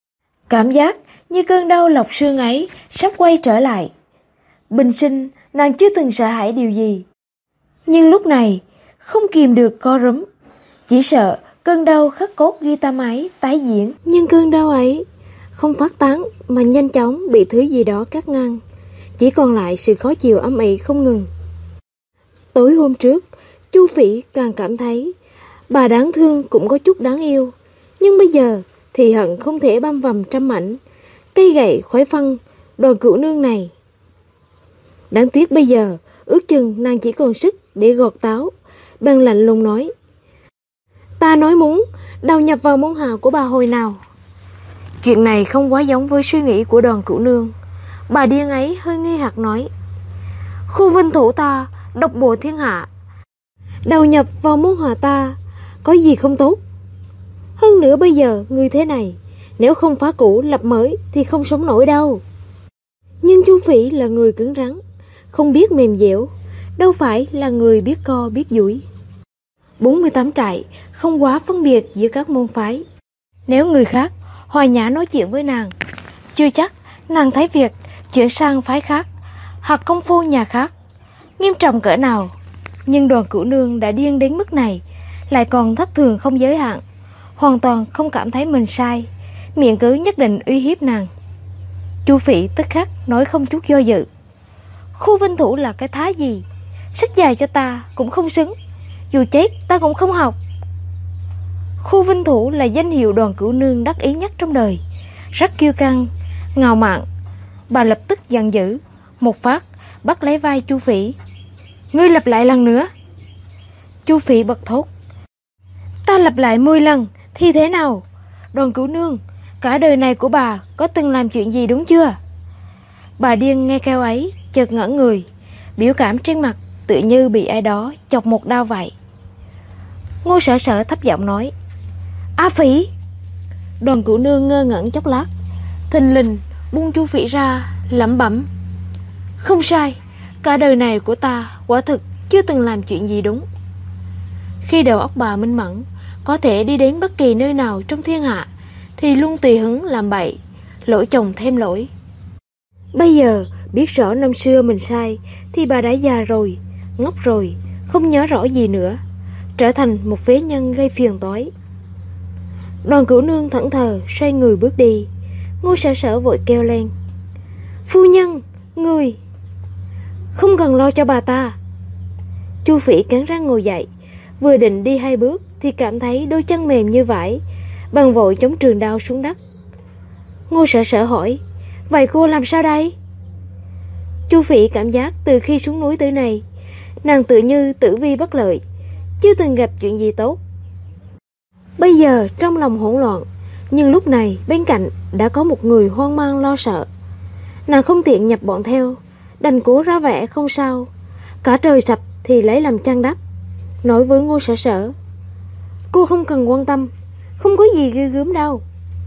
sắp quay trở lại. Bình sinh nàng chưa từng sợ hãi điều gì, nhưng lúc này không kìm được co rúm, chỉ sợ cơn đau khắc cốt ghi tâm ấy tái diễn. Nhưng cơn đau ấy không phát tán mà nhanh chóng bị thứ gì đó cắt ngang, chỉ còn lại sự khó chịu âm ỉ không ngừng. Tối hôm trước, Chu Phỉ càng cảm thấy bà đáng thương cũng có chút đáng yêu, nhưng bây giờ thì hận không thể băm vằm trăm mảnh cây gậy khói phân Đoàn Cửu Nương này. Đáng tiếc bây giờ ước chừng nàng chỉ còn sức để gọt táo, bèn lạnh lùng nói: Ta nói muốn đầu nhập vào môn hạ của bà hồi nào? Chuyện này không quá giống với suy nghĩ của Đoàn Cửu Nương. Bà điên ấy hơi nghi hoặc nói: Khu vinh thủ ta độc bộ thiên hạ, đầu nhập vào môn hạ ta có gì không tốt? Hơn nữa bây giờ người thế này, nếu không phá cũ lập mới thì không sống nổi đâu. Nhưng Chu Phỉ là người cứng rắn, không biết mềm dẻo, đâu phải là người biết co biết duỗi. 48 trại không quá phân biệt giữa các môn phái. Nếu người khác hòa nhã nói chuyện với nàng, chưa chắc nàng thấy việc chuyển sang phái khác hoặc công phu nhà khác nghiêm trọng cỡ nào. Nhưng Đoàn Cửu Nương đã điên đến mức này, lại còn thất thường không giới hạn, hoàn toàn không cảm thấy mình sai, miệng cứ nhất định uy hiếp nàng. Chu Phỉ tức khắc nói không chút do dự: Khu vinh thủ là cái thá gì? Sách dài cho ta cũng không xứng, dù chết ta cũng không học. Khu vinh thủ là danh hiệu Đoàn Cửu Nương đắc ý nhất trong đời, rất kiêu căng, ngạo mạn. Bà lập tức giận dữ, một phát bắt lấy vai Chu Phỉ: Ngươi lặp lại lần nữa. Chu Phỉ bật thốt: Ta lặp lại 10 lần thì thế nào? Đoàn Cửu Nương, cả đời này của bà có từng làm chuyện gì đúng chưa? Bà điên nghe câu ấy chợt ngẩn người, biểu cảm trên mặt tự như bị ai đó chọc một đao vậy. Ngô Sở Sở thấp giọng nói: A Phỉ. Đoàn Cửu Nương ngơ ngẩn chốc lát, thình lình buông Chu Phỉ ra, lẩm bẩm: Không sai, cả đời này của ta quả thực chưa từng làm chuyện gì đúng. Khi đầu óc bà minh mẫn, có thể đi đến bất kỳ nơi nào trong thiên hạ, thì luôn tùy hứng làm bậy, lỗi chồng thêm lỗi. Bây giờ biết rõ năm xưa mình sai, thì bà đã già rồi, ngốc rồi, không nhớ rõ gì nữa, trở thành một phế nhân gây phiền toái. Đoàn Cửu Nương thẫn thờ xoay người bước đi. Ngô Sở Sở vội kêu lên: "Phu nhân, người không cần lo cho bà ta." Chu Phỉ cắn răng ngồi dậy, vừa định đi 2 bước thì cảm thấy đôi chân mềm như vải, bèn vội chống trường đao xuống đất. Ngô Sở Sở hỏi: "Vậy cô làm sao đây?" Chu Phỉ cảm giác từ khi xuống núi tới nay, nàng tự như tử vi bất lợi, chưa từng gặp chuyện gì tốt. Bây giờ trong lòng hỗn loạn, nhưng lúc này bên cạnh đã có một người hoang mang lo sợ. Nàng không tiện nhập bọn theo, đành cố ra vẻ không sao, cả trời sập thì lấy làm chăn đắp, nói với Ngô Sở Sở: "Cô không cần quan tâm, không có gì ghê gớm đâu."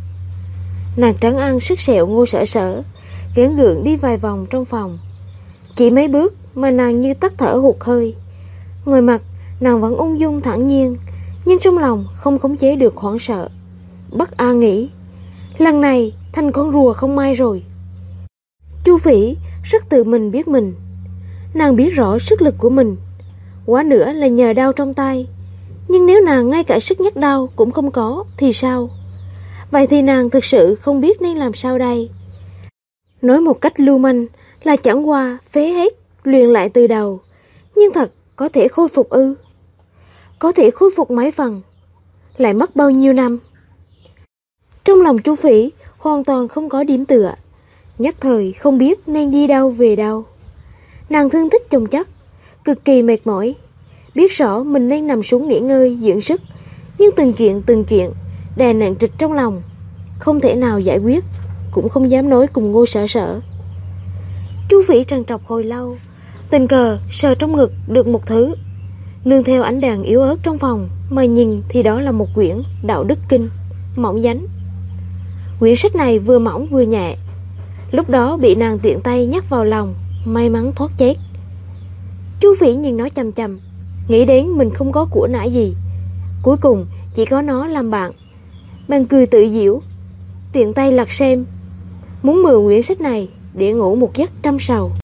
Nàng trấn an sức sẹo Ngô Sở Sở, gắng gượng đi vài vòng trong phòng. Chỉ mấy bước mà nàng như tắt thở hụt hơi. Ngoài mặt nàng vẫn ung dung thản nhiên, nhưng trong lòng không khống chế được hoảng sợ. Bất an nghĩ: lần này thành con rùa không may rồi. Chu Phỉ rất tự mình biết mình. Nàng biết rõ sức lực của mình, quá nữa là nhờ đao trong tay. Nhưng nếu nàng ngay cả sức nhấc đao cũng không có thì sao? Vậy thì nàng thực sự không biết nên làm sao đây. Nói một cách lưu manh là chẳng qua phế hết, luyện lại từ đầu. Nhưng thật có thể khôi phục ư? Có thể khôi phục mấy phần? Lại mất bao nhiêu năm? Trong lòng Chu Phỉ hoàn toàn không có điểm tựa, nhất thời không biết nên đi đâu về đâu. Nàng thương tích chồng chất, cực kỳ mệt mỏi, biết rõ mình nên nằm xuống nghỉ ngơi dưỡng sức, nhưng từng chuyện đè nặng trịch trong lòng, không thể nào giải quyết, cũng không dám nói cùng Ngô Sở Sở. Chu Phỉ trằn trọc hồi lâu, tình cờ sờ trong ngực được một thứ, nương theo ánh đèn yếu ớt trong phòng mà nhìn thì đó là một quyển đạo đức kinh mỏng nhánh. Quyển sách này vừa mỏng vừa nhẹ, lúc đó bị nàng tiện tay nhắc vào lòng, may mắn thoát chết. Chu Phỉ nhìn nó chằm chằm, nghĩ đến mình không có của nải gì, cuối cùng chỉ có nó làm bạn, bèn cười tự giễu, tiện tay lật xem, muốn mượn quyển sách này để ngủ một giấc trăm sầu.